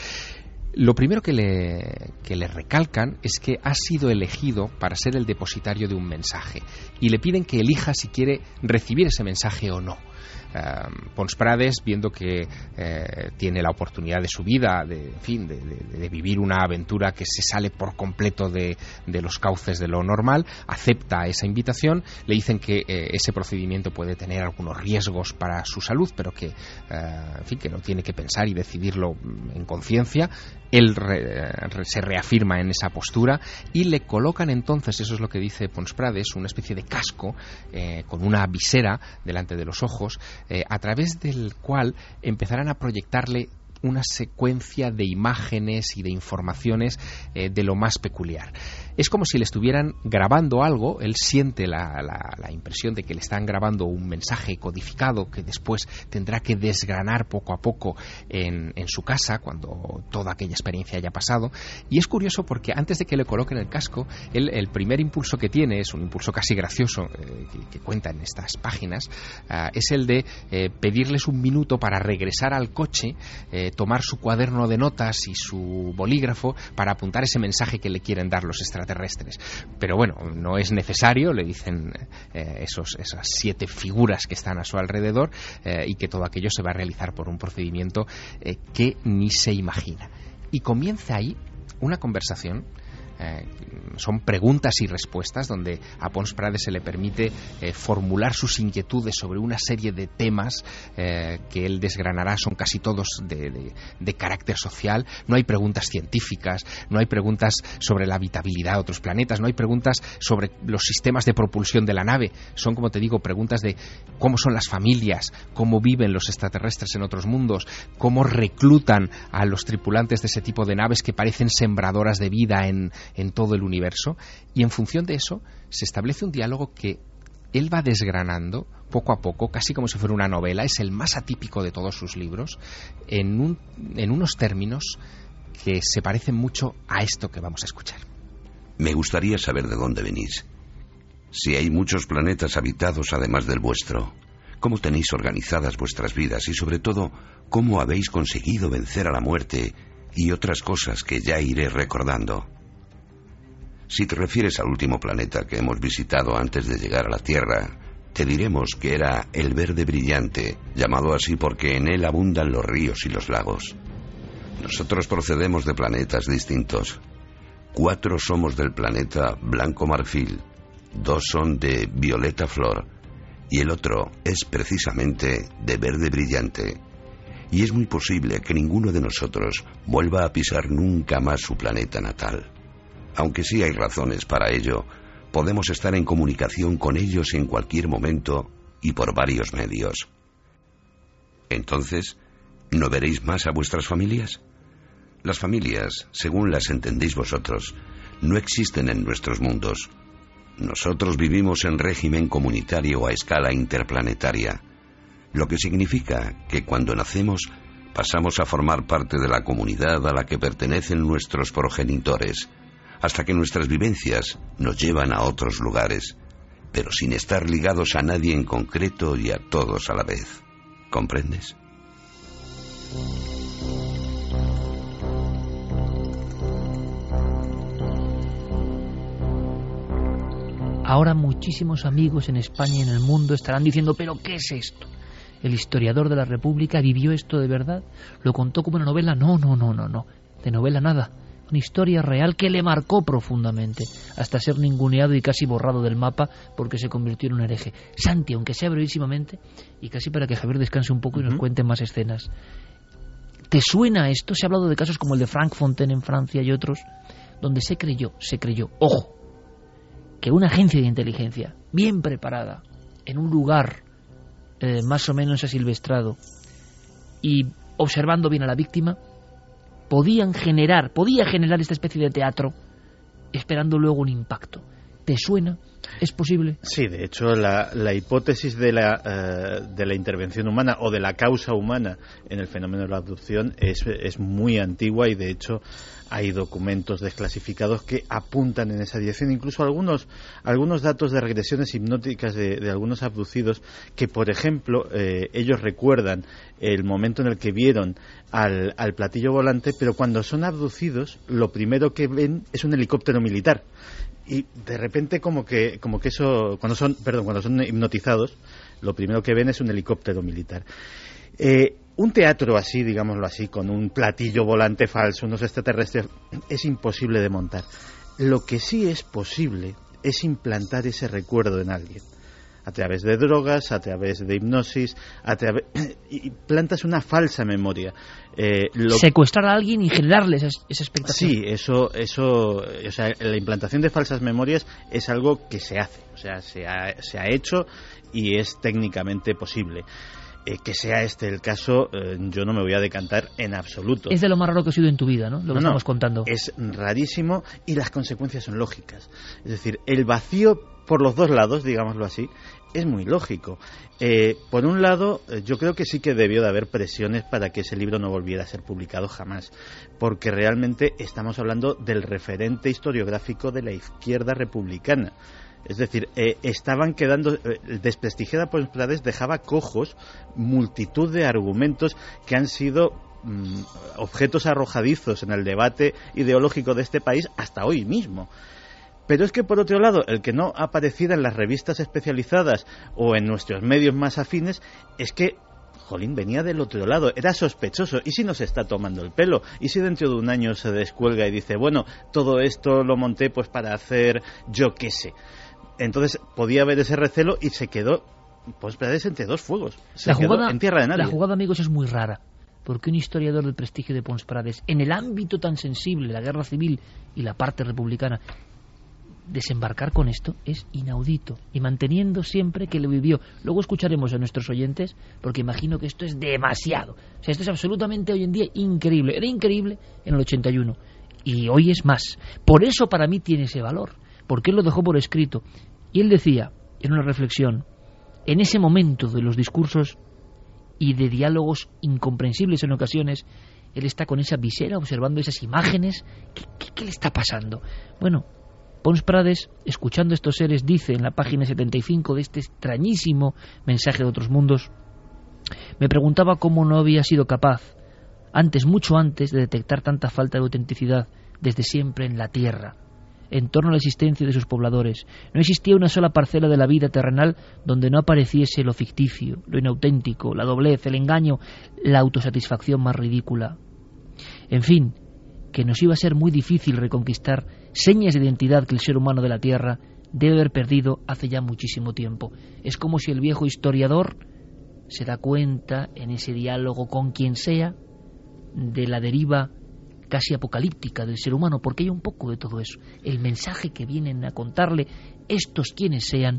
Lo primero que le, que le recalcan es que ha sido elegido para ser el depositario de un mensaje y le piden que elija si quiere recibir ese mensaje o no. Uh, Pons Prades, viendo que eh, tiene la oportunidad de su vida, de, en fin, de, de, de vivir una aventura que se sale por completo de, de los cauces de lo normal, acepta esa invitación. Le dicen que eh, ese procedimiento puede tener algunos riesgos para su salud, pero que, uh, en fin, que no tiene que pensar y decidirlo en conciencia. Él re, re, se reafirma en esa postura y le colocan entonces, eso es lo que dice Pons Prades, una especie de casco eh, con una visera delante de los ojos, Eh, a través del cual empezarán a proyectarle una secuencia de imágenes y de informaciones eh, de lo más peculiar. Es como si le estuvieran grabando algo. Él siente la, la, la impresión de que le están grabando un mensaje codificado que después tendrá que desgranar poco a poco en, en su casa cuando toda aquella experiencia haya pasado. Y es curioso porque antes de que le coloquen el casco, él, el primer impulso que tiene es un impulso casi gracioso eh, que, que cuenta en estas páginas, uh, es el de eh, pedirles un minuto para regresar al coche, eh, tomar su cuaderno de notas y su bolígrafo para apuntar ese mensaje que le quieren dar los extraterrestres. Pero bueno, no es necesario, le dicen eh, esos, esas siete figuras que están a su alrededor, eh, y que todo aquello se va a realizar por un procedimiento eh, que ni se imagina. Y comienza ahí una conversación. Eh, son preguntas y respuestas donde a Pons Prades se le permite eh, formular sus inquietudes sobre una serie de temas eh, que él desgranará. Son casi todos de, de, de carácter social. No hay preguntas científicas, no hay preguntas sobre la habitabilidad de otros planetas, no hay preguntas sobre los sistemas de propulsión de la nave. Son, como te digo, preguntas de cómo son las familias, cómo viven los extraterrestres en otros mundos, cómo reclutan a los tripulantes de ese tipo de naves que parecen sembradoras de vida en en todo el universo, y en función de eso se establece un diálogo que él va desgranando poco a poco, casi como si fuera una novela. Es el más atípico de todos sus libros, en, un, en unos términos que se parecen mucho a esto que vamos a escuchar. Me gustaría saber de dónde venís. Si hay muchos planetas habitados además del vuestro, ¿cómo tenéis organizadas vuestras vidas? Y sobre todo, ¿cómo habéis conseguido vencer a la muerte y otras cosas que ya iré recordando? Si te refieres al último planeta que hemos visitado antes de llegar a la Tierra, te diremos que era el Verde Brillante, llamado así porque en él abundan los ríos y los lagos. Nosotros procedemos de planetas distintos. Cuatro somos del planeta Blanco Marfil, dos son de Violeta Flor, y el otro es precisamente de Verde Brillante. Y es muy posible que ninguno de nosotros vuelva a pisar nunca más su planeta natal. Aunque sí hay razones para ello, podemos estar en comunicación con ellos en cualquier momento y por varios medios. Entonces, ¿no veréis más a vuestras familias? Las familias, según las entendéis vosotros, no existen en nuestros mundos. Nosotros vivimos en régimen comunitario a escala interplanetaria, lo que significa que cuando nacemos pasamos a formar parte de la comunidad a la que pertenecen nuestros progenitores, hasta que nuestras vivencias nos llevan a otros lugares, pero sin estar ligados a nadie en concreto y a todos a la vez. ¿Comprendes? Ahora muchísimos amigos en España y en el mundo estarán diciendo, ¿pero qué es esto? ¿El historiador de la República vivió esto de verdad? ¿Lo contó como una novela? No, no, no, no, no. De novela nada. Una historia real que le marcó profundamente, hasta ser ninguneado y casi borrado del mapa porque se convirtió en un hereje. Santi, aunque sea brevísimamente, y casi para que Javier descanse un poco y nos cuente más escenas. ¿Te suena esto? Se ha hablado de casos como el de Frank Fontaine en Francia y otros, donde se creyó, se creyó, ojo, que una agencia de inteligencia bien preparada, en un lugar eh, más o menos asilvestrado y observando bien a la víctima, podían generar, podía generar esta especie de teatro esperando luego un impacto. ¿Te suena? ¿Es posible? Sí, de hecho, la, la hipótesis de la, uh, de la intervención humana o de la causa humana en el fenómeno de la abducción es, es muy antigua y, de hecho, hay documentos desclasificados que apuntan en esa dirección. Incluso algunos, algunos datos de regresiones hipnóticas de, de algunos abducidos que, por ejemplo, eh, ellos recuerdan el momento en el que vieron al, al platillo volante, pero cuando son abducidos, lo primero que ven es un helicóptero militar. Y de repente como que como que eso cuando son perdón cuando son hipnotizados, lo primero que ven es un helicóptero militar. Eh, un teatro así, digámoslo así, con un platillo volante falso, unos extraterrestres, es imposible de montar. Lo que sí es posible es implantar ese recuerdo en alguien, a través de drogas, a través de hipnosis, a través y plantas una falsa memoria. Eh, lo... Secuestrar a alguien y generarle esa, esa expectación. Sí, eso, eso, o sea, la implantación de falsas memorias es algo que se hace, o sea, se ha, se ha hecho y es técnicamente posible. Eh, que sea este el caso, eh, yo no me voy a decantar en absoluto. Es de lo más raro que has oído en tu vida, ¿no? Lo que no, estamos no, contando. Es rarísimo y las consecuencias son lógicas. Es decir, el vacío por los dos lados, digámoslo así, es muy lógico. Eh, por un lado, yo creo que sí que debió de haber presiones para que ese libro no volviera a ser publicado jamás, porque realmente estamos hablando del referente historiográfico de la izquierda republicana. Es decir, eh, estaban quedando... Eh, desprestigiada Pons Prades dejaba cojos multitud de argumentos que han sido mm, objetos arrojadizos en el debate ideológico de este país hasta hoy mismo. Pero es que, por otro lado, el que no apareciera en las revistas especializadas o en nuestros medios más afines es que, jolín, venía del otro lado, era sospechoso. ¿Y si nos está tomando el pelo? ¿Y si dentro de un año se descuelga y dice, bueno, todo esto lo monté pues para hacer yo qué sé? Entonces podía haber ese recelo y se quedó, pues, entre dos fuegos. Se la quedó jugada, en tierra de nadie. La jugada, amigos, es muy rara, porque un historiador del prestigio de Pons Prades, en el ámbito tan sensible, la guerra civil y la parte republicana, desembarcar con esto es inaudito, y manteniendo siempre que lo vivió. Luego escucharemos a nuestros oyentes, porque imagino que esto es demasiado. O sea, esto es absolutamente hoy en día increíble. Era increíble en el ochenta y uno, y hoy es más. Por eso para mí tiene ese valor, porque él lo dejó por escrito. Y él decía, en una reflexión, en ese momento de los discursos y de diálogos incomprensibles en ocasiones, él está con esa visera observando esas imágenes. ¿Qué, qué, qué le está pasando? Bueno, Pons Prades, escuchando estos seres, dice en la página setenta y cinco de este extrañísimo mensaje de otros mundos, me preguntaba cómo no había sido capaz, antes, mucho antes, de detectar tanta falta de autenticidad desde siempre en la tierra, en torno a la existencia de sus pobladores. No existía una sola parcela de la vida terrenal donde no apareciese lo ficticio, lo inauténtico, la doblez, el engaño, la autosatisfacción más ridícula. En fin, que nos iba a ser muy difícil reconquistar señas de identidad que el ser humano de la Tierra debe haber perdido hace ya muchísimo tiempo. Es como si el viejo historiador se da cuenta, en ese diálogo con quien sea, de la deriva casi apocalíptica del ser humano, porque hay un poco de todo eso. El mensaje que vienen a contarle estos quienes sean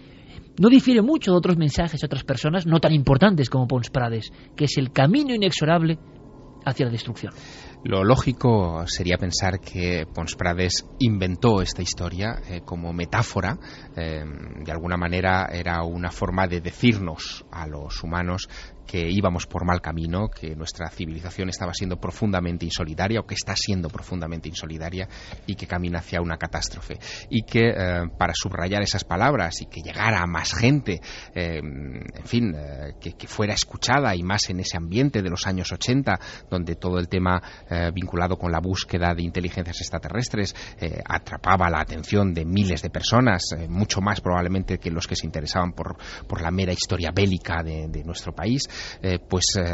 no difiere mucho de otros mensajes de otras personas no tan importantes como Pons Prades, que es el camino inexorable hacia la destrucción. Lo lógico sería pensar que Pons Prades inventó esta historia eh, como metáfora. Eh, de alguna manera era una forma de decirnos a los humanos que íbamos por mal camino, que nuestra civilización estaba siendo profundamente insolidaria, o que está siendo profundamente insolidaria, y que camina hacia una catástrofe. Y que eh, para subrayar esas palabras y que llegara a más gente, eh, en fin, eh, que, que fuera escuchada, y más en ese ambiente de los años ochenta, donde todo el tema eh, vinculado con la búsqueda de inteligencias extraterrestres eh, atrapaba la atención de miles de personas, eh, mucho más probablemente que los que se interesaban por, por la mera historia bélica de, de nuestro país. Eh, pues, eh,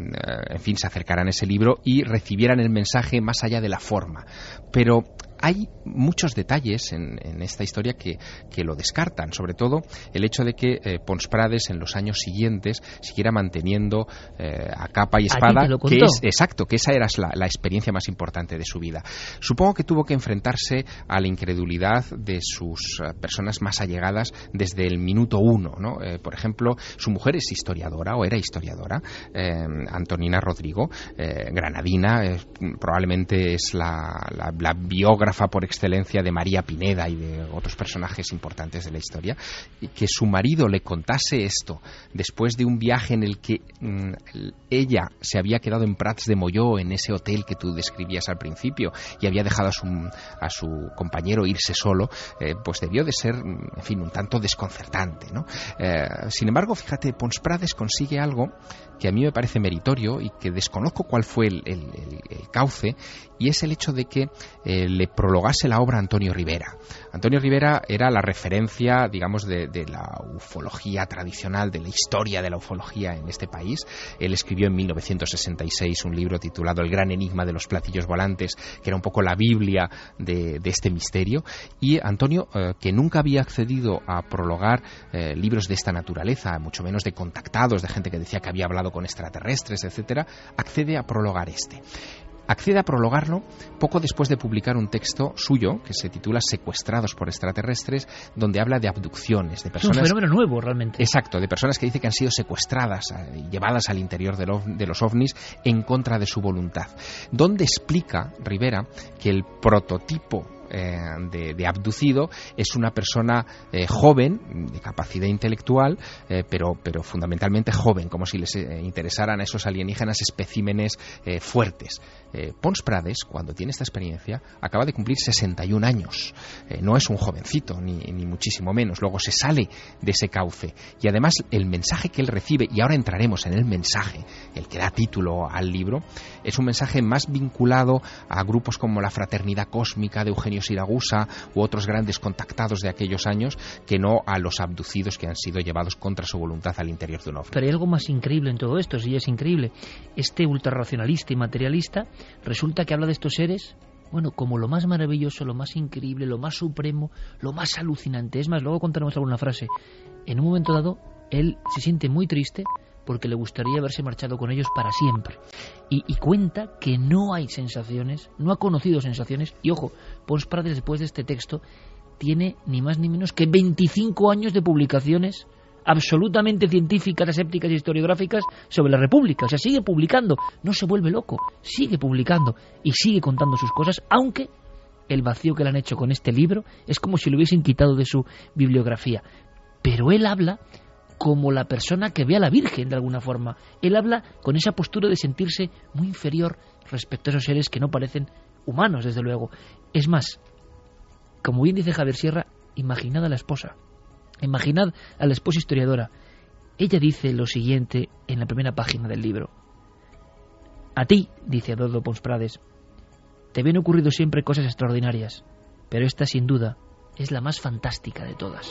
en fin, se acercarán a ese libro y recibieran el mensaje más allá de la forma. Pero hay muchos detalles en, en esta historia que, que lo descartan, sobre todo el hecho de que eh, Pons Prades en los años siguientes siguiera manteniendo eh, a capa y espada, que es exacto, que esa era la, la experiencia más importante de su vida. Supongo que tuvo que enfrentarse a la incredulidad de sus uh, personas más allegadas desde el minuto uno, ¿no? Eh, por ejemplo, su mujer es historiadora, o era historiadora, eh, Antonina Rodrigo, eh, granadina, eh, probablemente es la, la, la biógrafa por excelencia de María Pineda y de otros personajes importantes de la historia, y que su marido le contase esto después de un viaje en el que mmm, ella se había quedado en Prats de Molló, en ese hotel que tú describías al principio, y había dejado a su, a su compañero irse solo, eh, pues debió de ser, en fin, un tanto desconcertante, ¿no? Eh, sin embargo, fíjate, Pons Prades consigue algo que a mí me parece meritorio y que desconozco cuál fue el, el, el, el cauce, y es el hecho de que eh, le prologase la obra a Antonio Rivera. Antonio Rivera era la referencia, digamos, de, de la ufología tradicional, de la historia de la ufología en este país. Él escribió en mil novecientos sesenta y seis un libro titulado El gran enigma de los platillos volantes, que era un poco la Biblia de, de este misterio. Y Antonio, eh, que nunca había accedido a prologar eh, libros de esta naturaleza, mucho menos de contactados, de gente que decía que había hablado con extraterrestres, etcétera, accede a prologar este. Accede a prologarlo poco después de publicar un texto suyo que se titula Secuestrados por extraterrestres, donde habla de abducciones, de personas... Es un fenómeno nuevo, realmente. Exacto, de personas que dice que han sido secuestradas y llevadas al interior de, lo, de los ovnis en contra de su voluntad. Donde explica Rivera que el prototipo eh, de, de abducido es una persona eh, joven, de capacidad intelectual, eh, pero, pero fundamentalmente joven, como si les eh, interesaran a esos alienígenas especímenes eh, fuertes. Eh, Pons Prades, cuando tiene esta experiencia, acaba de cumplir sesenta y un años. Eh, no es un jovencito, ni, ni muchísimo menos. Luego se sale de ese cauce. Y además el mensaje que él recibe, y ahora entraremos en el mensaje, el que da título al libro, es un mensaje más vinculado a grupos como la Fraternidad Cósmica de Eugenio Siragusa u otros grandes contactados de aquellos años, que no a los abducidos que han sido llevados contra su voluntad al interior de un ovni. Pero hay algo más increíble en todo esto, sí es increíble. Este ultrarracionalista y materialista resulta que habla de estos seres, bueno, como lo más maravilloso, lo más increíble, lo más supremo, lo más alucinante. Es más, luego contaremos alguna frase. En un momento dado, él se siente muy triste porque le gustaría haberse marchado con ellos para siempre. Y, y cuenta que no hay sensaciones, no ha conocido sensaciones. Y ojo, Pons Prades, después de este texto, tiene ni más ni menos que veinticinco años de publicaciones absolutamente científicas, asépticas y historiográficas sobre la República. O sea, sigue publicando, no se vuelve loco, sigue publicando y sigue contando sus cosas, aunque el vacío que le han hecho con este libro es como si lo hubiesen quitado de su bibliografía. Pero él habla como la persona que ve a la Virgen, de alguna forma. Él habla con esa postura de sentirse muy inferior respecto a esos seres que no parecen humanos, desde luego. Es más, como bien dice Javier Sierra, imaginad a la esposa. Imaginad a la esposa historiadora. Ella dice lo siguiente en la primera página del libro. A ti, dice Adolfo Pons Prades, te habían ocurrido siempre cosas extraordinarias, pero esta sin duda es la más fantástica de todas.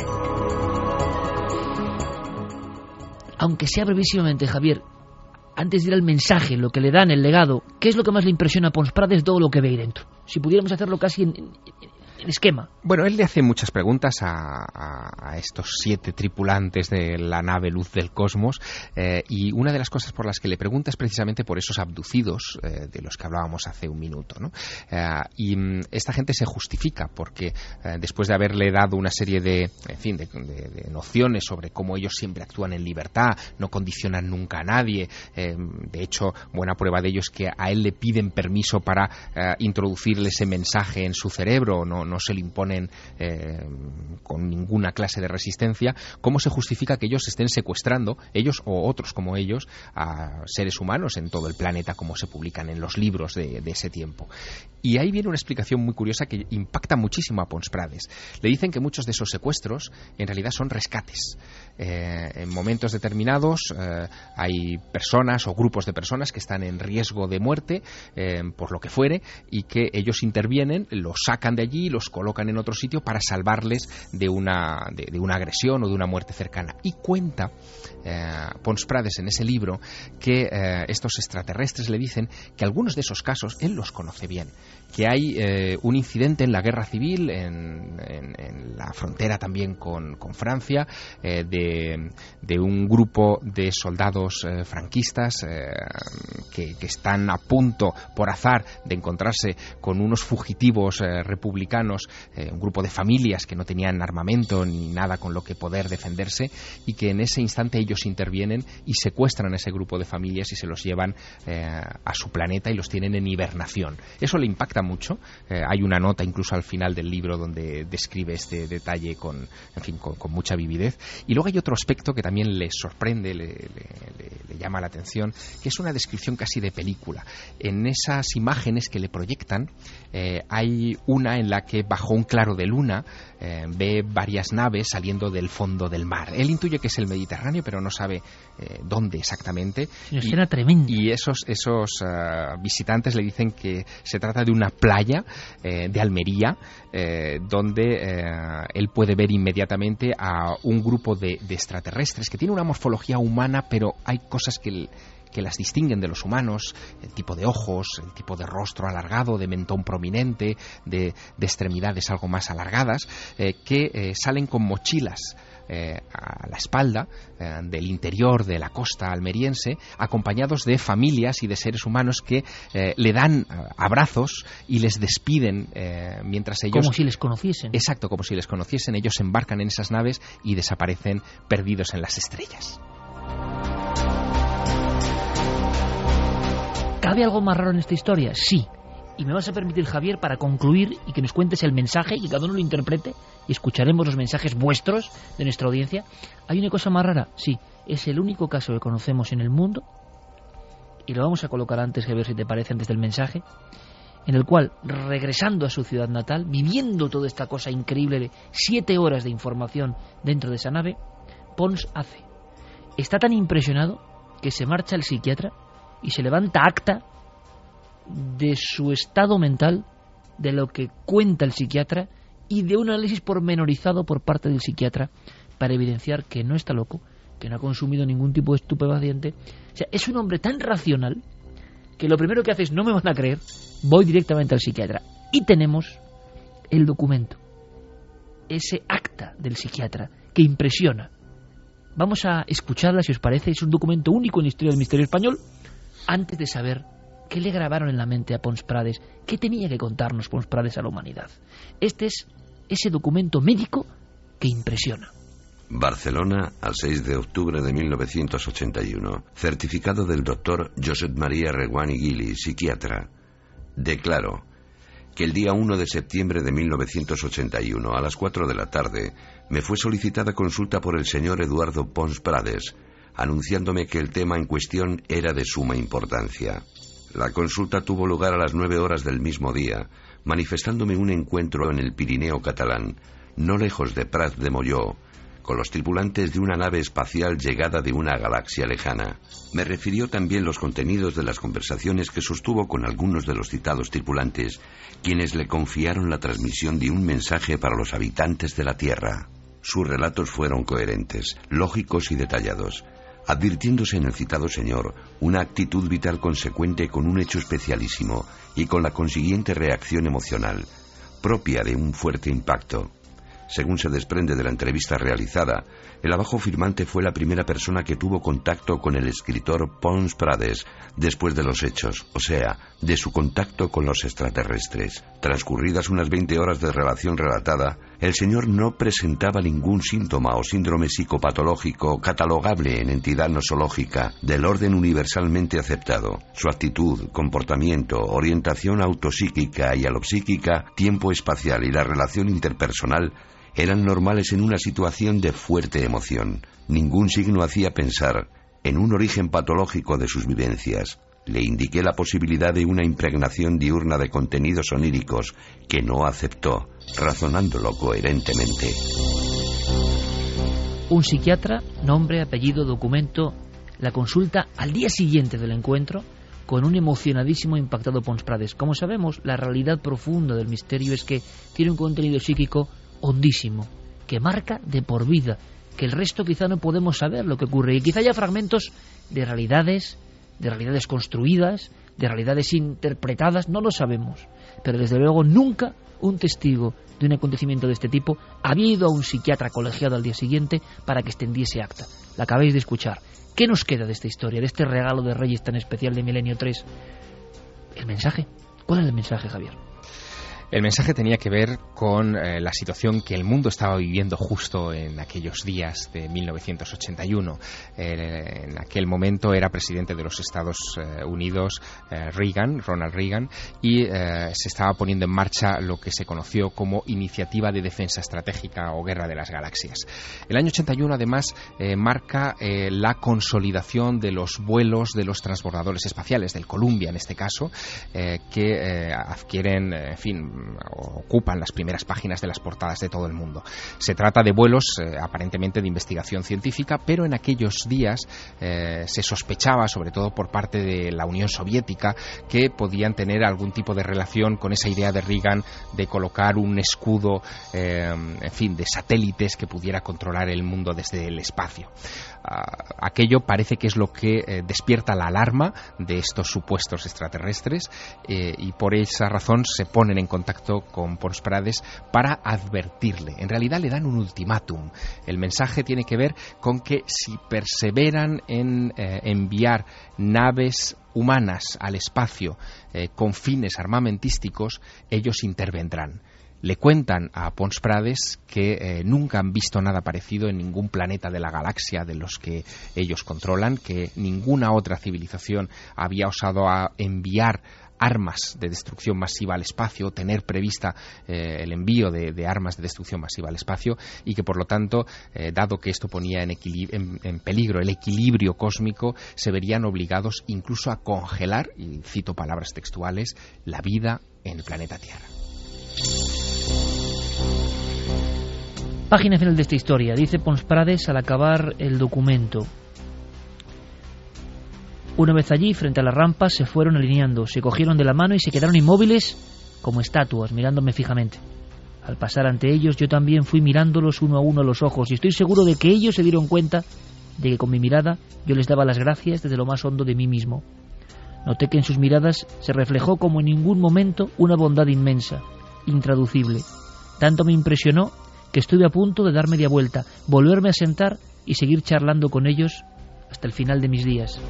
Aunque sea brevísimamente, Javier, antes de ir al mensaje, lo que le dan, el legado, ¿qué es lo que más le impresiona a Pons Prades de todo lo que ve ahí dentro? Si pudiéramos hacerlo casi en, en, en esquema. Bueno, él le hace muchas preguntas a, a, a estos siete tripulantes de la nave Luz del Cosmos, eh, y una de las cosas por las que le pregunta es precisamente por esos abducidos eh, de los que hablábamos hace un minuto, ¿no? Eh, y esta gente se justifica porque eh, después de haberle dado una serie de, en fin, de, de, de nociones sobre cómo ellos siempre actúan en libertad, no condicionan nunca a nadie, eh, de hecho, buena prueba de ello es que a él le piden permiso para eh, introducirle ese mensaje en su cerebro, no no se le imponen eh, con ninguna clase de resistencia. ¿Cómo se justifica que ellos estén secuestrando, ellos o otros como ellos, a seres humanos en todo el planeta, como se publican en los libros de, de ese tiempo? Y ahí viene una explicación muy curiosa que impacta muchísimo a Pons Prades. Le dicen que muchos de esos secuestros en realidad son rescates. Eh, en momentos determinados eh, hay personas o grupos de personas que están en riesgo de muerte eh, por lo que fuere, y que ellos intervienen, los sacan de allí, los colocan en otro sitio para salvarles de una, de, de una agresión o de una muerte cercana. Y cuenta eh, Pons Prades en ese libro que eh, estos extraterrestres le dicen que algunos de esos casos él los conoce bien, que hay eh, un incidente en la guerra civil en, en, en la frontera también con, con Francia, eh, de, de un grupo de soldados eh, franquistas eh, que, que están a punto por azar de encontrarse con unos fugitivos eh, republicanos, eh, un grupo de familias que no tenían armamento ni nada con lo que poder defenderse, y que en ese instante ellos intervienen y secuestran a ese grupo de familias y se los llevan eh, a su planeta y los tienen en hibernación. Eso le impacta mucho. Eh, hay una nota incluso al final del libro donde describe este detalle con, en fin, con, con mucha vividez. Y luego hay otro aspecto que también le sorprende, le, le, le, le llama la atención, que es una descripción casi de película. En esas imágenes que le proyectan eh, hay una en la que bajo un claro de luna eh, ve varias naves saliendo del fondo del mar. Él intuye que es el Mediterráneo, pero no sabe eh, dónde exactamente. Una escena tremenda. Y esos, esos uh, visitantes le dicen que se trata de una playa eh, de Almería, eh, donde eh, él puede ver inmediatamente a un grupo de, de extraterrestres que tiene una morfología humana, pero hay cosas que el, que las distinguen de los humanos, el tipo de ojos, el tipo de rostro alargado, de mentón prominente, de, de extremidades algo más alargadas, eh, que eh, salen con mochilas Eh, a la espalda eh, del interior de la costa almeriense, acompañados de familias y de seres humanos que eh, le dan eh, abrazos y les despiden eh, mientras ellos... Como si les conociesen. Exacto, como si les conociesen. Ellos se embarcan en esas naves y desaparecen perdidos en las estrellas. ¿Cabe algo más raro en esta historia? Sí. Y me vas a permitir, Javier, para concluir y que nos cuentes el mensaje y que cada uno lo interprete y escucharemos los mensajes vuestros de nuestra audiencia. Hay una cosa más rara, sí, es el único caso que conocemos en el mundo, y lo vamos a colocar antes, Javier, si te parece, antes del mensaje, en el cual, regresando a su ciudad natal, viviendo toda esta cosa increíble de siete horas de información dentro de esa nave, Pons hace. Está tan impresionado que se marcha el psiquiatra y se levanta acta de su estado mental, de lo que cuenta el psiquiatra y de un análisis pormenorizado por parte del psiquiatra para evidenciar que no está loco, que no ha consumido ningún tipo de estupefaciente. O sea, es un hombre tan racional que lo primero que hace es: no me van a creer, voy directamente al psiquiatra. Y tenemos el documento, ese acta del psiquiatra que impresiona. Vamos a escucharla, si os parece. Es un documento único en la historia del misterio español, antes de saber qué le grabaron en la mente a Pons Prades, qué tenía que contarnos Pons Prades a la humanidad. Este es ese documento médico que impresiona. Barcelona, al seis de octubre de mil novecientos ochenta y uno. Certificado del doctor Josep María Reguant i Gili, psiquiatra. Declaro que el día uno de septiembre de mil novecientos ochenta y uno, a las cuatro de la tarde, me fue solicitada consulta por el señor Eduardo Pons Prades, anunciándome que el tema en cuestión era de suma importancia. La consulta tuvo lugar a las nueve horas del mismo día, manifestándome un encuentro en el Pirineo catalán, no lejos de Prat de Molló, con los tripulantes de una nave espacial llegada de una galaxia lejana. Me refirió también los contenidos de las conversaciones que sostuvo con algunos de los citados tripulantes, quienes le confiaron la transmisión de un mensaje para los habitantes de la Tierra. Sus relatos fueron coherentes, lógicos y detallados, advirtiéndose en el citado señor una actitud vital consecuente con un hecho especialísimo y con la consiguiente reacción emocional, propia de un fuerte impacto. Según se desprende de la entrevista realizada, el abajo firmante fue la primera persona que tuvo contacto con el escritor Pons Prades después de los hechos, o sea, de su contacto con los extraterrestres. Transcurridas unas veinte horas de relación relatada, el señor no presentaba ningún síntoma o síndrome psicopatológico catalogable en entidad nosológica del orden universalmente aceptado. Su actitud, comportamiento, orientación autopsíquica y alopsíquica, tiempo espacial y la relación interpersonal eran normales en una situación de fuerte emoción. Ningún signo hacía pensar en un origen patológico de sus vivencias. Le indiqué la posibilidad de una impregnación diurna de contenidos oníricos que no aceptó, razonándolo coherentemente. Un psiquiatra, nombre, apellido, documento, la consulta al día siguiente del encuentro con un emocionadísimo e impactado Pons Prades. Como sabemos, la realidad profunda del misterio es que tiene un contenido psíquico hondísimo, que marca de por vida, que el resto quizá no podemos saber lo que ocurre, y quizá haya fragmentos de realidades, de realidades construidas, de realidades interpretadas, no lo sabemos, pero desde luego nunca un testigo de un acontecimiento de este tipo había ido a un psiquiatra colegiado al día siguiente para que extendiese acta. La acabáis de escuchar. ¿Qué nos queda de esta historia, de este regalo de Reyes tan especial de Milenio tres? El mensaje. ¿Cuál es el mensaje, Javier? El mensaje tenía que ver con eh, la situación que el mundo estaba viviendo justo en aquellos días de mil novecientos ochenta y uno. Eh, en aquel momento era presidente de los Estados eh, Unidos eh, Reagan, Ronald Reagan, y eh, se estaba poniendo en marcha lo que se conoció como Iniciativa de Defensa Estratégica o Guerra de las Galaxias. El año ochenta y uno, además, eh, marca eh, la consolidación de los vuelos de los transbordadores espaciales, del Columbia en este caso, eh, que eh, adquieren, en fin, ocupan las primeras páginas de las portadas de todo el mundo. Se trata de vuelos eh, aparentemente de investigación científica, pero en aquellos días eh, se sospechaba, sobre todo por parte de la Unión Soviética, que podían tener algún tipo de relación con esa idea de Reagan de colocar un escudo, eh, en fin, de satélites que pudiera controlar el mundo desde el espacio. Uh, aquello parece que es lo que eh, despierta la alarma de estos supuestos extraterrestres, eh, y por esa razón se ponen en contacto con Pons Prades para advertirle. En realidad le dan un ultimátum. El mensaje tiene que ver con que si perseveran en eh, enviar naves humanas al espacio eh, con fines armamentísticos, ellos intervendrán. Le cuentan a Pons Prades que eh, nunca han visto nada parecido en ningún planeta de la galaxia de los que ellos controlan, que ninguna otra civilización había osado a enviar armas de destrucción masiva al espacio, tener prevista eh, el envío de, de armas de destrucción masiva al espacio, y que por lo tanto, eh, dado que esto ponía en, en, en peligro el equilibrio cósmico, se verían obligados incluso a congelar, y cito palabras textuales, la vida en el planeta Tierra. Página final de esta historia. Dice Pons Prades al acabar el documento: una vez allí, frente a las rampas, se fueron alineando, se cogieron de la mano y se quedaron inmóviles como estatuas, mirándome fijamente. Al pasar ante ellos, yo también fui mirándolos uno a uno a los ojos, y estoy seguro de que ellos se dieron cuenta de que con mi mirada yo les daba las gracias desde lo más hondo de mí mismo. Noté que en sus miradas se reflejó como en ningún momento una bondad inmensa, intraducible. Tanto me impresionó que estuve a punto de dar media vuelta, volverme a sentar y seguir charlando con ellos hasta el final de mis días.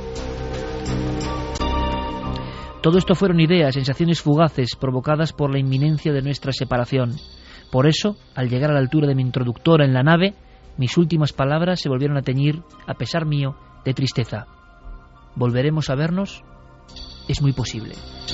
Todo esto fueron ideas, sensaciones fugaces provocadas por la inminencia de nuestra separación. Por eso, al llegar a la altura de mi introductora en la nave, mis últimas palabras se volvieron a teñir, a pesar mío, de tristeza. ¿Volveremos a vernos? Es muy posible.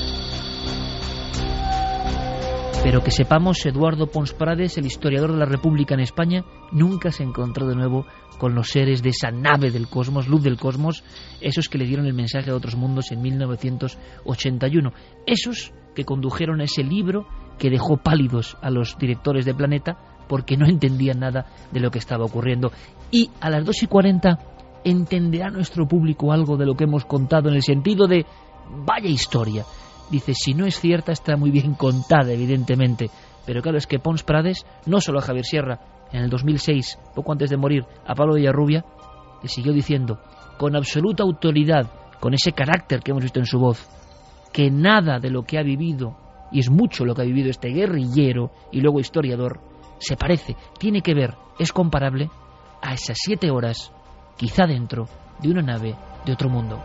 Pero que sepamos, Eduardo Pons Prades, el historiador de la República en España, nunca se encontró de nuevo con los seres de esa nave del cosmos, luz del cosmos, esos que le dieron el mensaje a otros mundos en mil novecientos ochenta y uno, esos que condujeron a ese libro que dejó pálidos a los directores de Planeta porque no entendían nada de lo que estaba ocurriendo. Y a las dos y cuarenta entenderá nuestro público algo de lo que hemos contado, en el sentido de vaya historia. Dice, si no es cierta, está muy bien contada, evidentemente. Pero claro, es que Pons Prades, no solo a Javier Sierra, en el dos mil seis, poco antes de morir, a Pablo Villarrubia, le siguió diciendo, con absoluta autoridad, con ese carácter que hemos visto en su voz, que nada de lo que ha vivido, y es mucho lo que ha vivido este guerrillero y luego historiador, se parece, tiene que ver, es comparable a esas siete horas, quizá dentro de una nave de otro mundo.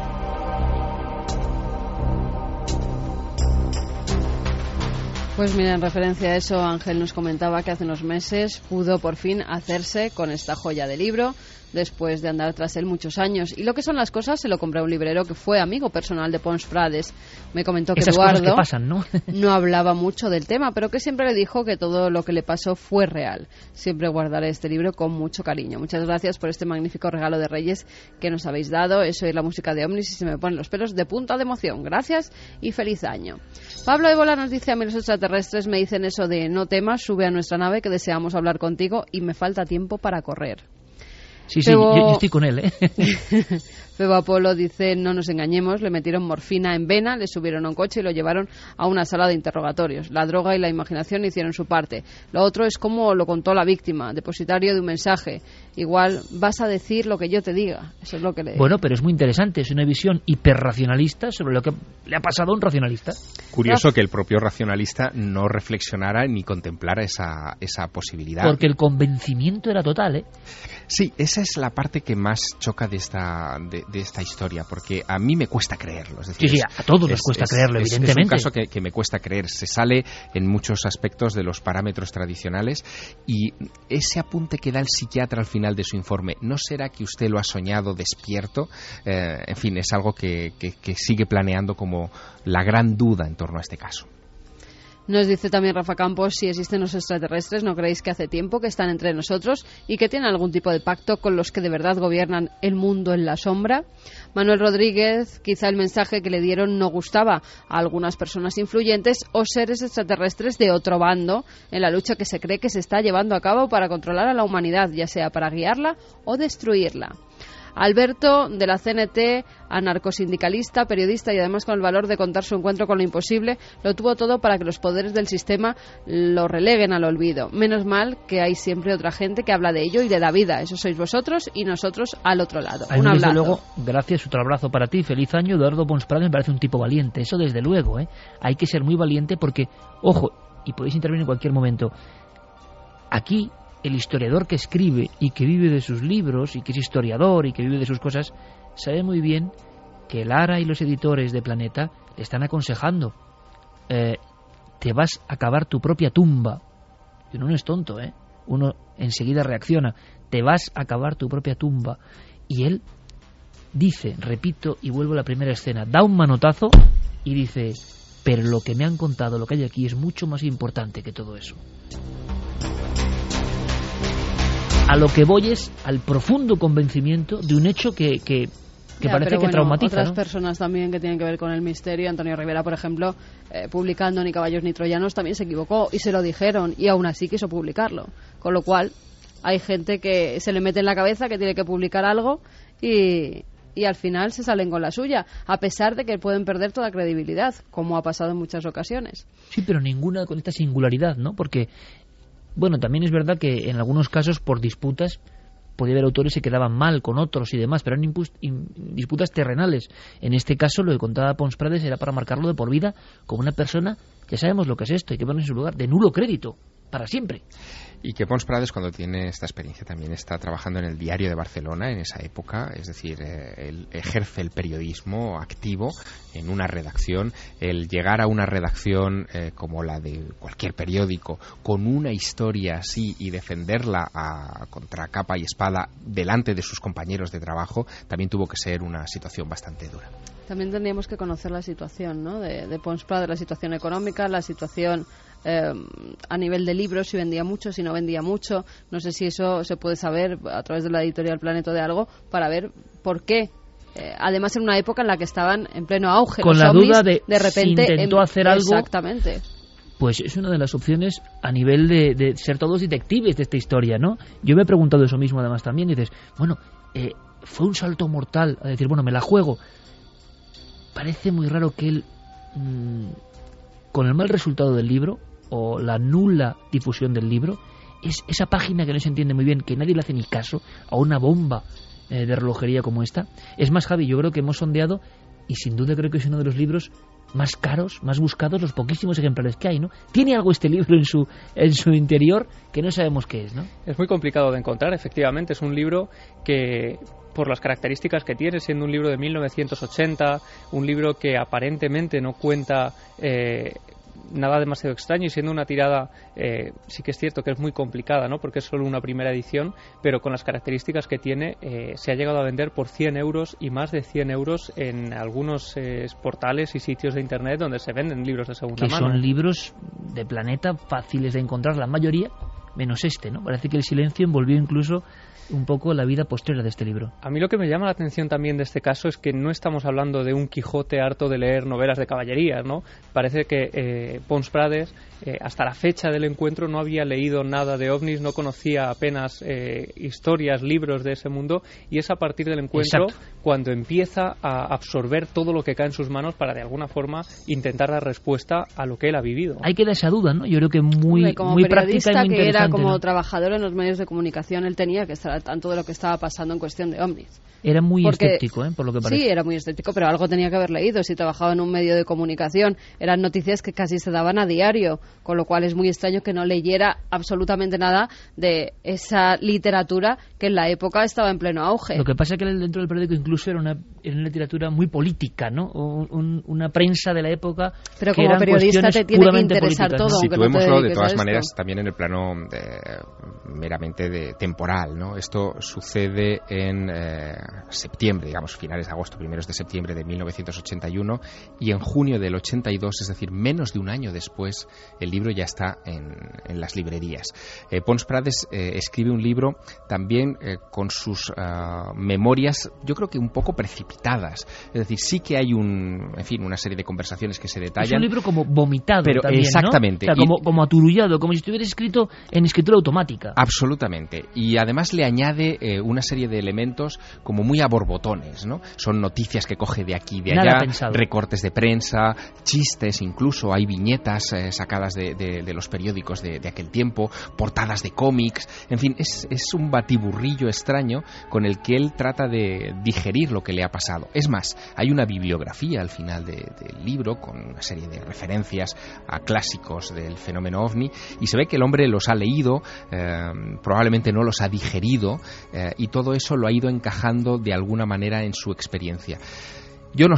Pues mira, en referencia a eso, Ángel nos comentaba que hace unos meses pudo por fin hacerse con esta joya de libro, después de andar tras él muchos años. Y lo que son las cosas, se lo compró a un librero que fue amigo personal de Pons Prades. Me comentó que esas Eduardo cosas que pasan, ¿no? no hablaba mucho del tema, pero que siempre le dijo que todo lo que le pasó fue real. Siempre guardaré este libro con mucho cariño. Muchas gracias por este magnífico regalo de Reyes que nos habéis dado. Eso es la música de Omnis y se me ponen los pelos de punta de emoción. Gracias y feliz año. Pablo Ébola nos dice: a mí los extraterrestres me dicen eso de no temas, sube a nuestra nave que deseamos hablar contigo y me falta tiempo para correr. Sí, sí, Febo... yo, yo estoy con él, ¿eh? Febo Apolo dice, no nos engañemos, le metieron morfina en vena, le subieron a un coche y lo llevaron a una sala de interrogatorios. La droga y la imaginación hicieron su parte. Lo otro es como lo contó la víctima, depositario de un mensaje. Igual vas a decir lo que yo te diga. Eso es lo que le... Bueno, pero es muy interesante, es una visión hiperracionalista sobre lo que le ha pasado a un racionalista. Curioso Raf... que el propio racionalista no reflexionara ni contemplara esa, esa posibilidad. Porque el convencimiento era total, ¿eh? Sí, esa es la parte que más choca de esta de, de esta historia, porque a mí me cuesta creerlo. Es decir, sí, sí, a todos es, nos cuesta es, creerlo, es, evidentemente. Es un caso que, que me cuesta creer. Se sale en muchos aspectos de los parámetros tradicionales y ese apunte que da el psiquiatra al final de su informe, ¿no será que usted lo ha soñado despierto? Eh, en fin, es algo que, que, que sigue planeando como la gran duda en torno a este caso. Nos dice también Rafa Campos, si existen los extraterrestres, ¿no creéis que hace tiempo que están entre nosotros y que tienen algún tipo de pacto con los que de verdad gobiernan el mundo en la sombra? Manuel Rodríguez, quizá el mensaje que le dieron no gustaba a algunas personas influyentes o seres extraterrestres de otro bando en la lucha que se cree que se está llevando a cabo para controlar a la humanidad, ya sea para guiarla o destruirla. Alberto, de la C N T, anarcosindicalista, periodista y además con el valor de contar su encuentro con lo imposible, lo tuvo todo para que los poderes del sistema lo releguen al olvido. Menos mal que hay siempre otra gente que habla de ello y le da vida. Eso sois vosotros y nosotros al otro lado. Ahí, un abrazo. Desde luego, gracias, otro abrazo para ti. Feliz año. Eduardo Pons Prades me parece un tipo valiente. Eso desde luego, ¿eh? Hay que ser muy valiente porque, ojo, y podéis intervenir en cualquier momento, aquí el historiador que escribe y que vive de sus libros y que es historiador y que vive de sus cosas sabe muy bien que Lara y los editores de Planeta le están aconsejando, eh, te vas a cavar tu propia tumba. Y uno no es tonto, ¿eh? Uno enseguida reacciona, te vas a cavar tu propia tumba. Y él dice, repito y vuelvo a la primera escena, da un manotazo y dice, pero lo que me han contado, lo que hay aquí, es mucho más importante que todo eso. A lo que voy es al profundo convencimiento de un hecho que, que, que ya, parece pero que bueno, traumatiza, otras ¿no? personas también que tienen que ver con el misterio. Antonio Rivera, por ejemplo, eh, publicando Ni caballos ni troyanos, también se equivocó y se lo dijeron y aún así quiso publicarlo. Con lo cual hay gente que se le mete en la cabeza que tiene que publicar algo y, y al final se salen con la suya, a pesar de que pueden perder toda credibilidad, como ha pasado en muchas ocasiones. Sí, pero ninguna con esta singularidad, ¿no? Porque, bueno, también es verdad que en algunos casos por disputas podía haber autores que quedaban mal con otros y demás, pero eran impus- in- disputas terrenales. En este caso, lo que contaba Pons Prades era para marcarlo de por vida como una persona, ya sabemos lo que es esto, hay que poner en su lugar, de nulo crédito, para siempre. Y que Pons Prades, cuando tiene esta experiencia, también está trabajando en el Diario de Barcelona en esa época, es decir, eh, él ejerce el periodismo activo en una redacción. El llegar a una redacción eh, como la de cualquier periódico, con una historia así y defenderla a, contra capa y espada delante de sus compañeros de trabajo, también tuvo que ser una situación bastante dura. También tendríamos que conocer la situación, ¿no?, de, de Pons Prades, la situación económica, la situación eh, a nivel de libros, si vendía mucho, si no vendía mucho. No sé si eso se puede saber a través de la editorial Planeta de algo, para ver por qué. Eh, además, en una época en la que estaban en pleno auge. Con los la ovnis, duda de de repente, si intentó en, hacer algo. Exactamente. Pues es una de las opciones a nivel de, de ser todos detectives de esta historia, ¿no? Yo me he preguntado eso mismo además también, y dices, bueno, eh, fue un salto mortal a decir, bueno, me la juego. Parece muy raro que él, mmm, con el mal resultado del libro, o la nula difusión del libro, es esa página que no se entiende muy bien, que nadie le hace ni caso a una bomba eh, de relojería como esta. Es más, Javi, yo creo que hemos sondeado, y sin duda creo que es uno de los libros más caros, más buscados, los poquísimos ejemplares que hay, ¿no? Tiene algo este libro en su en su interior que no sabemos qué es, ¿no? Es muy complicado de encontrar, efectivamente. Es un libro que, por las características que tiene, siendo un libro de mil novecientos ochenta, un libro que aparentemente no cuenta eh, nada demasiado extraño, y siendo una tirada, eh, sí que es cierto que es muy complicada, ¿no?, porque es solo una primera edición, pero con las características que tiene, eh, se ha llegado a vender por cien euros y más de cien euros en algunos eh, portales y sitios de internet donde se venden libros de segunda que mano. Son libros de Planeta fáciles de encontrar, la mayoría, menos este, ¿no? Parece que el silencio envolvió incluso un poco la vida posterior de este libro. A mí lo que me llama la atención también de este caso es que no estamos hablando de un Quijote harto de leer novelas de caballerías, ¿no? Parece que eh, Pons Prades, eh, hasta la fecha del encuentro, no había leído nada de ovnis, no conocía apenas eh, historias, libros de ese mundo, y es a partir del encuentro Exacto. cuando empieza a absorber todo lo que cae en sus manos para de alguna forma intentar dar respuesta a lo que él ha vivido. Ahí queda esa duda, ¿no? Yo creo que muy, Hombre, como muy práctica y periodista muy que interesante, era como ¿no? trabajador en los medios de comunicación, él tenía que estar al tanto de lo que estaba pasando en cuestión de ovnis. Era muy Porque, escéptico, ¿eh? Por lo que parece. Sí, era muy escéptico, pero algo tenía que haber leído. Si trabajaba en un medio de comunicación, eran noticias que casi se daban a diario, con lo cual es muy extraño que no leyera absolutamente nada de esa literatura que en la época estaba en pleno auge. Lo que pasa es que dentro del periódico incluso era una, era una literatura muy política, ¿no? Un, un, una prensa de la época. Pero que como eran periodista te tiene que interesar políticas, todo, ¿no? aunque no te Situémoslo de dediques todas a maneras esto. también en el plano eh, meramente de temporal, ¿no? Esto sucede en eh, septiembre, digamos, finales de agosto, primeros de septiembre de mil novecientos ochenta y uno, y en junio del ochenta y dos, es decir, menos de un año después, el libro ya está en, en las librerías. Eh, Pons Prades eh, escribe un libro también eh, con sus uh, memorias, yo creo que un poco precipitadas. Es decir, sí que hay un, en fin, una serie de conversaciones que se detallan. Es un libro como vomitado pero también, exactamente. ¿no? O sea, como, Y, como aturullado, como si estuviera escrito en escritura automática. Absolutamente. Y además le añade eh, una serie de elementos como muy a borbotones, ¿no? Son noticias que coge de aquí y de Nada allá, pensado. recortes de prensa, chistes incluso, hay viñetas eh, sacadas de, de, de los periódicos de, de aquel tiempo, portadas de cómics, en fin, es, es un batiburrillo extraño con el que él trata de digerir lo que le ha pasado. Es más, hay una bibliografía al final de, del libro con una serie de referencias a clásicos del fenómeno ovni, y se ve que el hombre los ha leído, eh, probablemente no los ha digerido, eh, y todo eso lo ha ido encajando de alguna manera en su experiencia. Yo no sé,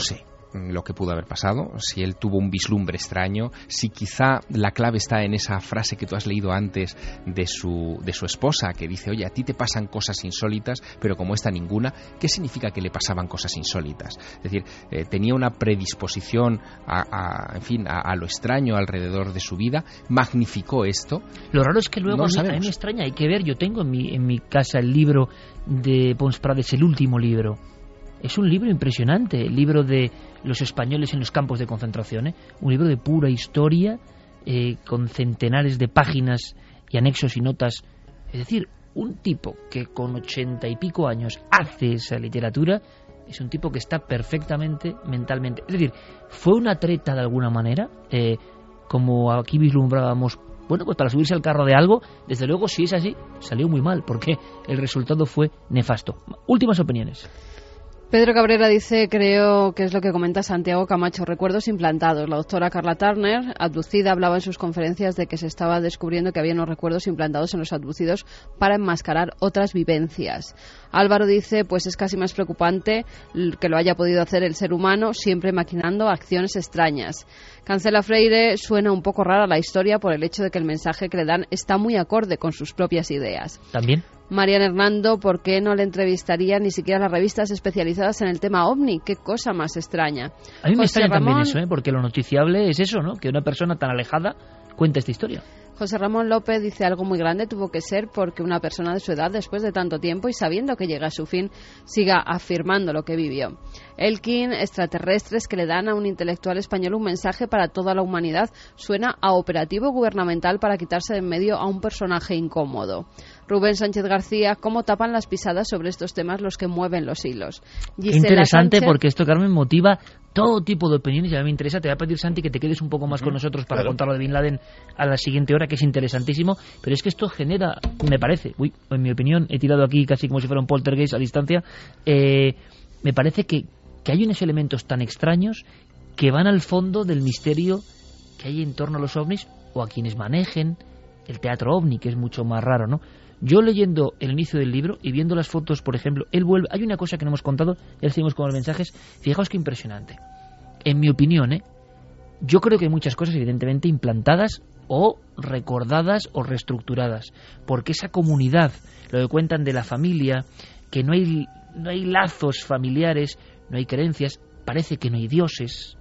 lo que pudo haber pasado, si él tuvo un vislumbre extraño, si quizá la clave está en esa frase que tú has leído antes de su, de su esposa, que dice, oye, a ti te pasan cosas insólitas, pero como esta ninguna. ¿Qué significa que le pasaban cosas insólitas? Es decir, eh, tenía una predisposición a, a, en fin, a, a lo extraño alrededor de su vida, magnificó esto. Lo raro es que luego no a, mí, sabemos. a mí me extraña, hay que ver, yo tengo en mi, en mi casa el libro de Pons Prades, el último libro. Es un libro impresionante, el libro de los españoles en los campos de concentración, ¿eh? Un libro de pura historia, eh, con centenares de páginas y anexos y notas. Es decir, un tipo que con ochenta y pico años hace esa literatura es un tipo que está perfectamente mentalmente. Es decir, fue una treta de alguna manera, eh, como aquí vislumbrábamos, bueno, pues para subirse al carro de algo. Desde luego, si es así, salió muy mal, porque el resultado fue nefasto. Últimas opiniones. Pedro Cabrera dice, creo que es lo que comenta Santiago Camacho, recuerdos implantados. La doctora Carla Turner, abducida, hablaba en sus conferencias de que se estaba descubriendo que había unos recuerdos implantados en los abducidos para enmascarar otras vivencias. Álvaro dice, pues es casi más preocupante que lo haya podido hacer el ser humano, siempre maquinando acciones extrañas. Cancela Freire, suena un poco rara la historia por el hecho de que el mensaje que le dan está muy acorde con sus propias ideas. También. Marian Hernando, ¿por qué no le entrevistarían ni siquiera las revistas especializadas en el tema OVNI? Qué cosa más extraña. A mí me José extraña Ramón, también eso, ¿eh? Porque lo noticiable es eso, ¿no? Que una persona tan alejada cuenta esta historia. José Ramón López dice, algo muy grande tuvo que ser porque una persona de su edad, después de tanto tiempo y sabiendo que llega a su fin, siga afirmando lo que vivió. Elkin, extraterrestres que le dan a un intelectual español un mensaje para toda la humanidad, suena a operativo gubernamental para quitarse de en medio a un personaje incómodo. Rubén Sánchez García, ¿cómo tapan las pisadas sobre estos temas los que mueven los hilos? Gisela Interesante, Sánchez, porque esto, Carmen, motiva todo tipo de opiniones y a mí me interesa. Te voy a pedir, Santi, que te quedes un poco más uh-huh. con nosotros para claro. contar lo de Bin Laden a la siguiente hora, que es interesantísimo, pero es que esto genera, me parece, uy, en mi opinión, he tirado aquí casi como si fuera un poltergeist a distancia, eh, me parece que, que hay unos elementos tan extraños que van al fondo del misterio que hay en torno a los ovnis o a quienes manejen el teatro ovni, que es mucho más raro, ¿no? Yo leyendo el inicio del libro y viendo las fotos, por ejemplo, él vuelve... Hay una cosa que no hemos contado, ya seguimos con los mensajes. Fijaos qué impresionante. En mi opinión, ¿eh? Yo creo que hay muchas cosas evidentemente implantadas o recordadas o reestructuradas. Porque esa comunidad, lo que cuentan de la familia, que no hay, no hay lazos familiares, no hay creencias, parece que no hay dioses.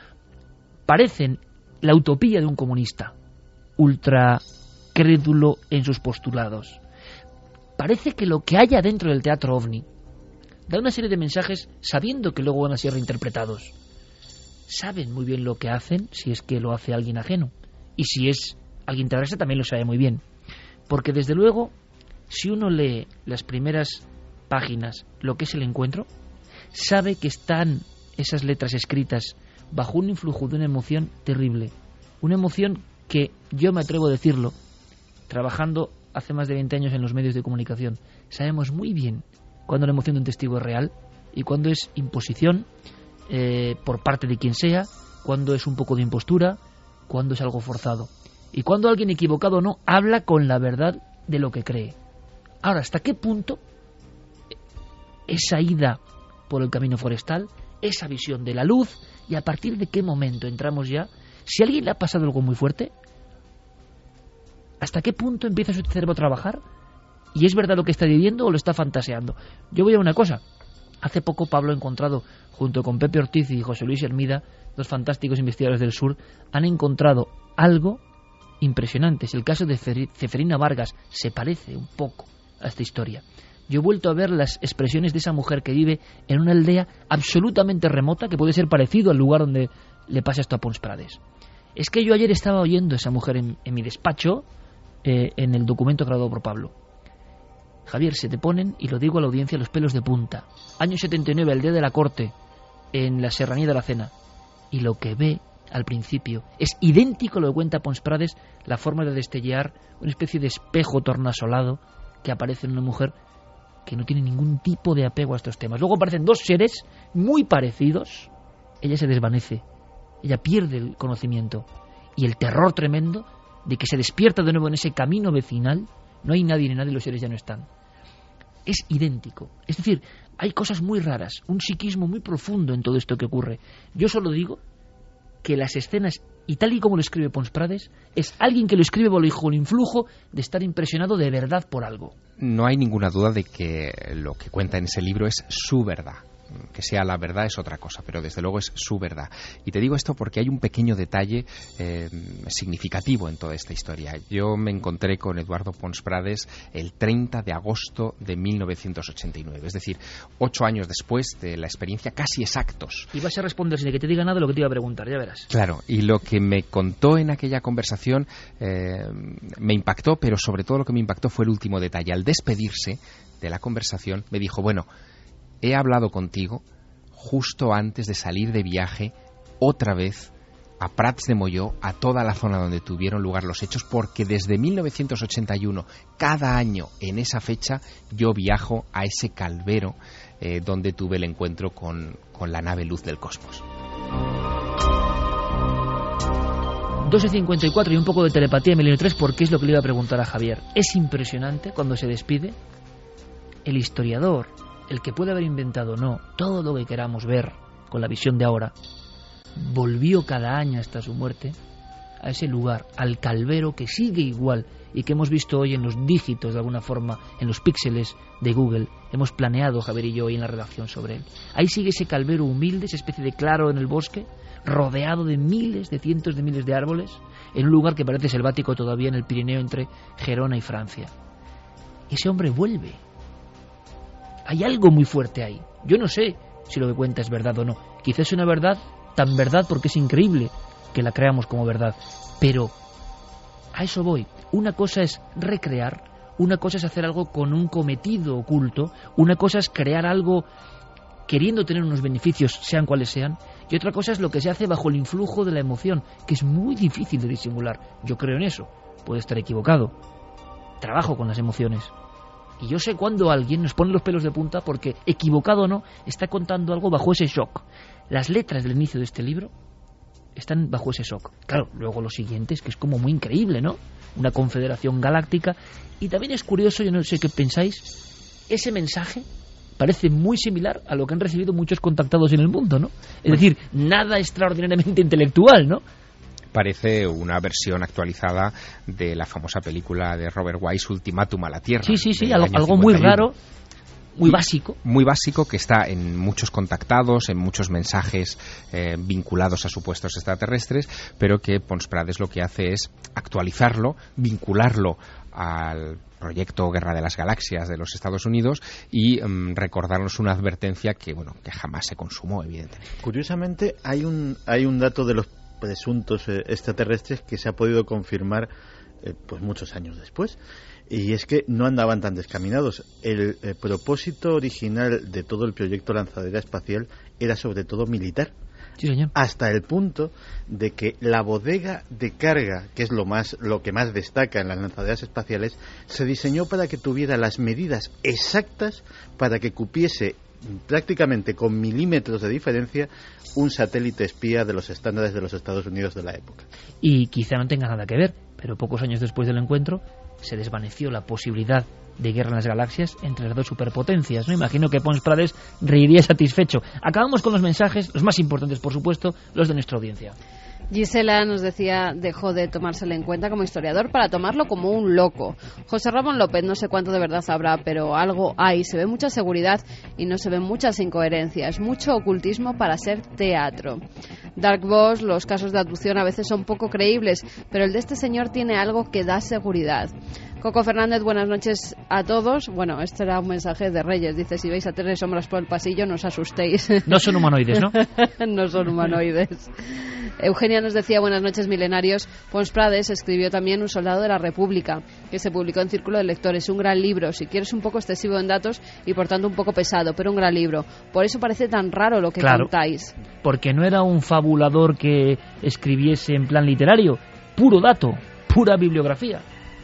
Parecen la utopía de un comunista, ultra crédulo en sus postulados. Parece que lo que haya dentro del teatro ovni da una serie de mensajes sabiendo que luego van a ser reinterpretados. Saben muy bien lo que hacen, si es que lo hace alguien ajeno. Y si es alguien terrestre también lo sabe muy bien. Porque desde luego, si uno lee las primeras páginas, lo que es el encuentro, sabe que están esas letras escritas bajo un influjo de una emoción terrible. Una emoción que, yo me atrevo a decirlo, trabajando hace más de veinte años en los medios de comunicación, sabemos muy bien cuándo la emoción de un testigo es real y cuándo es imposición eh, por parte de quien sea, cuándo es un poco de impostura, cuándo es algo forzado y cuándo alguien equivocado o no habla con la verdad de lo que cree. Ahora, ¿hasta qué punto esa ida por el camino forestal, esa visión de la luz, y a partir de qué momento entramos ya, si a alguien le ha pasado algo muy fuerte, ¿hasta qué punto empieza su cerebro a trabajar? ¿Y es verdad lo que está viviendo o lo está fantaseando? Yo voy a una cosa. Hace poco Pablo ha encontrado, junto con Pepe Ortiz y José Luis Hermida, dos fantásticos investigadores del sur, han encontrado algo impresionante. Es el caso de Ceferina Vargas. Se parece un poco a esta historia. Yo he vuelto a ver las expresiones de esa mujer que vive en una aldea absolutamente remota, que puede ser parecido al lugar donde le pasa esto a Pons Prades. Es que yo ayer estaba oyendo a esa mujer en, en mi despacho, eh, en el documento creado por Pablo. Javier, se te ponen, y lo digo a la audiencia, los pelos de punta. Año setenta y nueve, el día de la corte, en la Serranía de la Cena. Y lo que ve al principio es idéntico a lo que cuenta Pons Prades, la forma de destellear una especie de espejo tornasolado que aparece en una mujer que no tiene ningún tipo de apego a estos temas. Luego aparecen dos seres muy parecidos. Ella se desvanece. Ella pierde el conocimiento. Y el terror tremendo de que se despierta de nuevo en ese camino vecinal. No hay nadie ni nadie, los seres ya no están. Es idéntico. Es decir, Hay cosas muy raras, un psiquismo muy profundo en todo esto que ocurre. Yo solo digo que las escenas, y tal y como lo escribe Pons Prades, es alguien que lo escribe bajo el influjo de estar impresionado de verdad por algo. No hay ninguna duda de que lo que cuenta en ese libro es su verdad. Que sea la verdad es otra cosa, pero desde luego es su verdad. Y te digo esto porque hay un pequeño detalle eh, significativo en toda esta historia. Yo me encontré con Eduardo Pons Prades el treinta de agosto de mil novecientos ochenta y nueve, es decir, ocho años después de la experiencia, casi exactos. Y vas a responder sin que te diga nada de lo que te iba a preguntar, ya verás. Claro, y lo que me contó en aquella conversación eh, me impactó, pero sobre todo lo que me impactó fue el último detalle. Al despedirse de la conversación me dijo, bueno, he hablado contigo justo antes de salir de viaje otra vez a Prats de Molló, a toda la zona donde tuvieron lugar los hechos, porque desde mil novecientos ochenta y uno, cada año en esa fecha, yo viajo a ese calvero eh, donde tuve el encuentro con, con la nave Luz del Cosmos. doce cincuenta y cuatro y un poco de telepatía en Milenio tres, porque es lo que le iba a preguntar a Javier. Es impresionante cuando se despide el historiador, el que puede haber inventado o no todo lo que queramos ver con la visión de ahora, volvió cada año hasta su muerte a ese lugar, al calvero que sigue igual y que hemos visto hoy en los dígitos de alguna forma, en los píxeles de Google. Hemos planeado, Javier y yo, hoy en la redacción sobre él. Ahí sigue ese calvero humilde, esa especie de claro en el bosque, rodeado de miles, de cientos de miles de árboles, en un lugar que parece selvático todavía en el Pirineo entre Gerona y Francia. Ese hombre vuelve. Hay algo muy fuerte ahí. Yo no sé si lo que cuenta es verdad o no. Quizás es una verdad tan verdad porque es increíble que la creamos como verdad. Pero a eso voy. Una cosa es recrear, una cosa es hacer algo con un cometido oculto, una cosa es crear algo queriendo tener unos beneficios, sean cuales sean, y otra cosa es lo que se hace bajo el influjo de la emoción, que es muy difícil de disimular. Yo creo en eso. Puedo estar equivocado. Trabajo con las emociones. Y yo sé cuando alguien nos pone los pelos de punta porque, equivocado o no, está contando algo bajo ese shock. Las letras del inicio de este libro están bajo ese shock. Claro, luego lo siguiente es que es como muy increíble, ¿no? Una confederación galáctica. Y también es curioso, yo no sé qué pensáis, ese mensaje parece muy similar a lo que han recibido muchos contactados en el mundo, ¿no? Es decir, nada extraordinariamente intelectual, ¿no? Parece una versión actualizada de la famosa película de Robert Wise, Ultimátum a la Tierra. Sí, sí, sí, algo, algo muy raro, muy básico. Muy básico, que está en muchos contactados, en muchos mensajes eh, vinculados a supuestos extraterrestres, pero que Pons Prades lo que hace es actualizarlo, vincularlo al proyecto Guerra de las Galaxias de los Estados Unidos y um, recordarnos una advertencia que, bueno, que jamás se consumó, evidentemente. Curiosamente, hay un, hay un dato de los presuntos eh, extraterrestres que se ha podido confirmar eh, pues muchos años después, y es que no andaban tan descaminados. El, el propósito original de todo el proyecto lanzadera espacial era sobre todo militar. Sí, señor. Hasta el punto de que la bodega de carga, que es lo más lo que más destaca en las lanzaderas espaciales, se diseñó para que tuviera las medidas exactas para que cupiese prácticamente con milímetros de diferencia un satélite espía de los estándares de los Estados Unidos de la época. Y quizá no tenga nada que ver, pero pocos años después del encuentro se desvaneció la posibilidad de guerra en las galaxias entre las dos superpotencias, ¿no? Imagino que Pons Prades reiría satisfecho. Acabamos con los mensajes, los más importantes, por supuesto, los de nuestra audiencia. Gisela nos decía, dejó de tomárselo en cuenta como historiador para tomarlo como un loco. José Ramón López, no sé cuánto de verdad habrá, pero algo hay. Se ve mucha seguridad y no se ven muchas incoherencias. Mucho ocultismo para ser teatro. Dark Boss, los casos de abducción a veces son poco creíbles, pero el de este señor tiene algo que da seguridad. Coco Fernández, buenas noches a todos. Bueno, este era un mensaje de Reyes. Dice, si veis a tres sombras por el pasillo, no os asustéis. No son humanoides, ¿no? No son humanoides. Eugenia nos decía, buenas noches milenarios. Pons Prades escribió también Un soldado de la República, que se publicó en Círculo de Lectores. Un gran libro, si quieres un poco excesivo en datos y por tanto un poco pesado, pero un gran libro. Por eso parece tan raro lo que claro, contáis. Porque no era un fabulador que escribiese en plan literario, puro dato, pura bibliografía.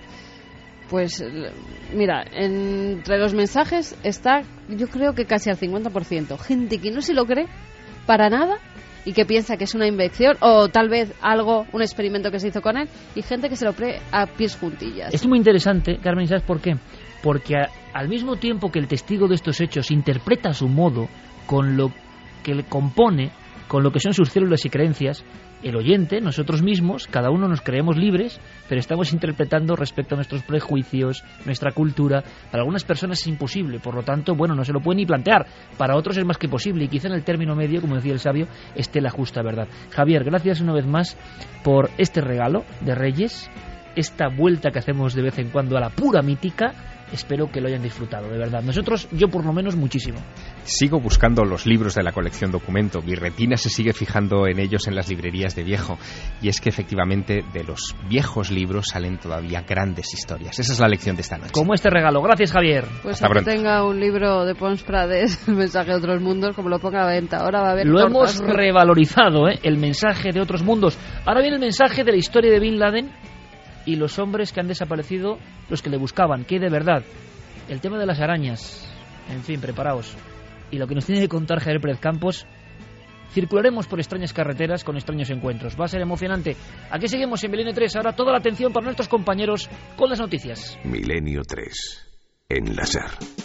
Pues mira, entre los mensajes está, yo creo que casi al cincuenta por ciento. Gente que no se lo cree para nada y que piensa que es una invención o tal vez algo, un experimento que se hizo con él, y gente que se lo cree a pies juntillas. Es muy interesante, Carmen, ¿sabes por qué? Porque a, al mismo tiempo que el testigo de estos hechos interpreta a su modo, con lo que le compone, con lo que son sus células y creencias, el oyente, nosotros mismos, cada uno nos creemos libres, pero estamos interpretando respecto a nuestros prejuicios, nuestra cultura. Para algunas personas es imposible, por lo tanto, bueno, no se lo pueden ni plantear. Para otros es más que posible, y quizá en el término medio, como decía el sabio, esté la justa verdad. Javier, gracias una vez más por este regalo de Reyes, esta vuelta que hacemos de vez en cuando a la pura mítica. Espero que lo hayan disfrutado, de verdad. Nosotros, yo por lo menos, muchísimo. Sigo buscando los libros de la colección Documento. Mi retina se sigue fijando en ellos en las librerías de viejo. Y es que efectivamente de los viejos libros salen todavía grandes historias. Esa es la lección de esta noche. Como este regalo. Gracias, Javier. Pues Hasta a que pronto. tenga un libro de Pons Prades, el mensaje de otros mundos, como lo ponga a venta. Ahora va a haber Lo tortas. hemos revalorizado, ¿eh? El mensaje de otros mundos. Ahora viene el mensaje de la historia de Bin Laden y los hombres que han desaparecido, los que le buscaban. ¿Qué hay de verdad? El tema de las arañas. En fin, preparaos. Y lo que nos tiene que contar Javier Pérez Campos. Circularemos por extrañas carreteras con extraños encuentros. Va a ser emocionante. Aquí seguimos en Milenio tres. Ahora toda la atención para nuestros compañeros con las noticias. Milenio tres. En la SER.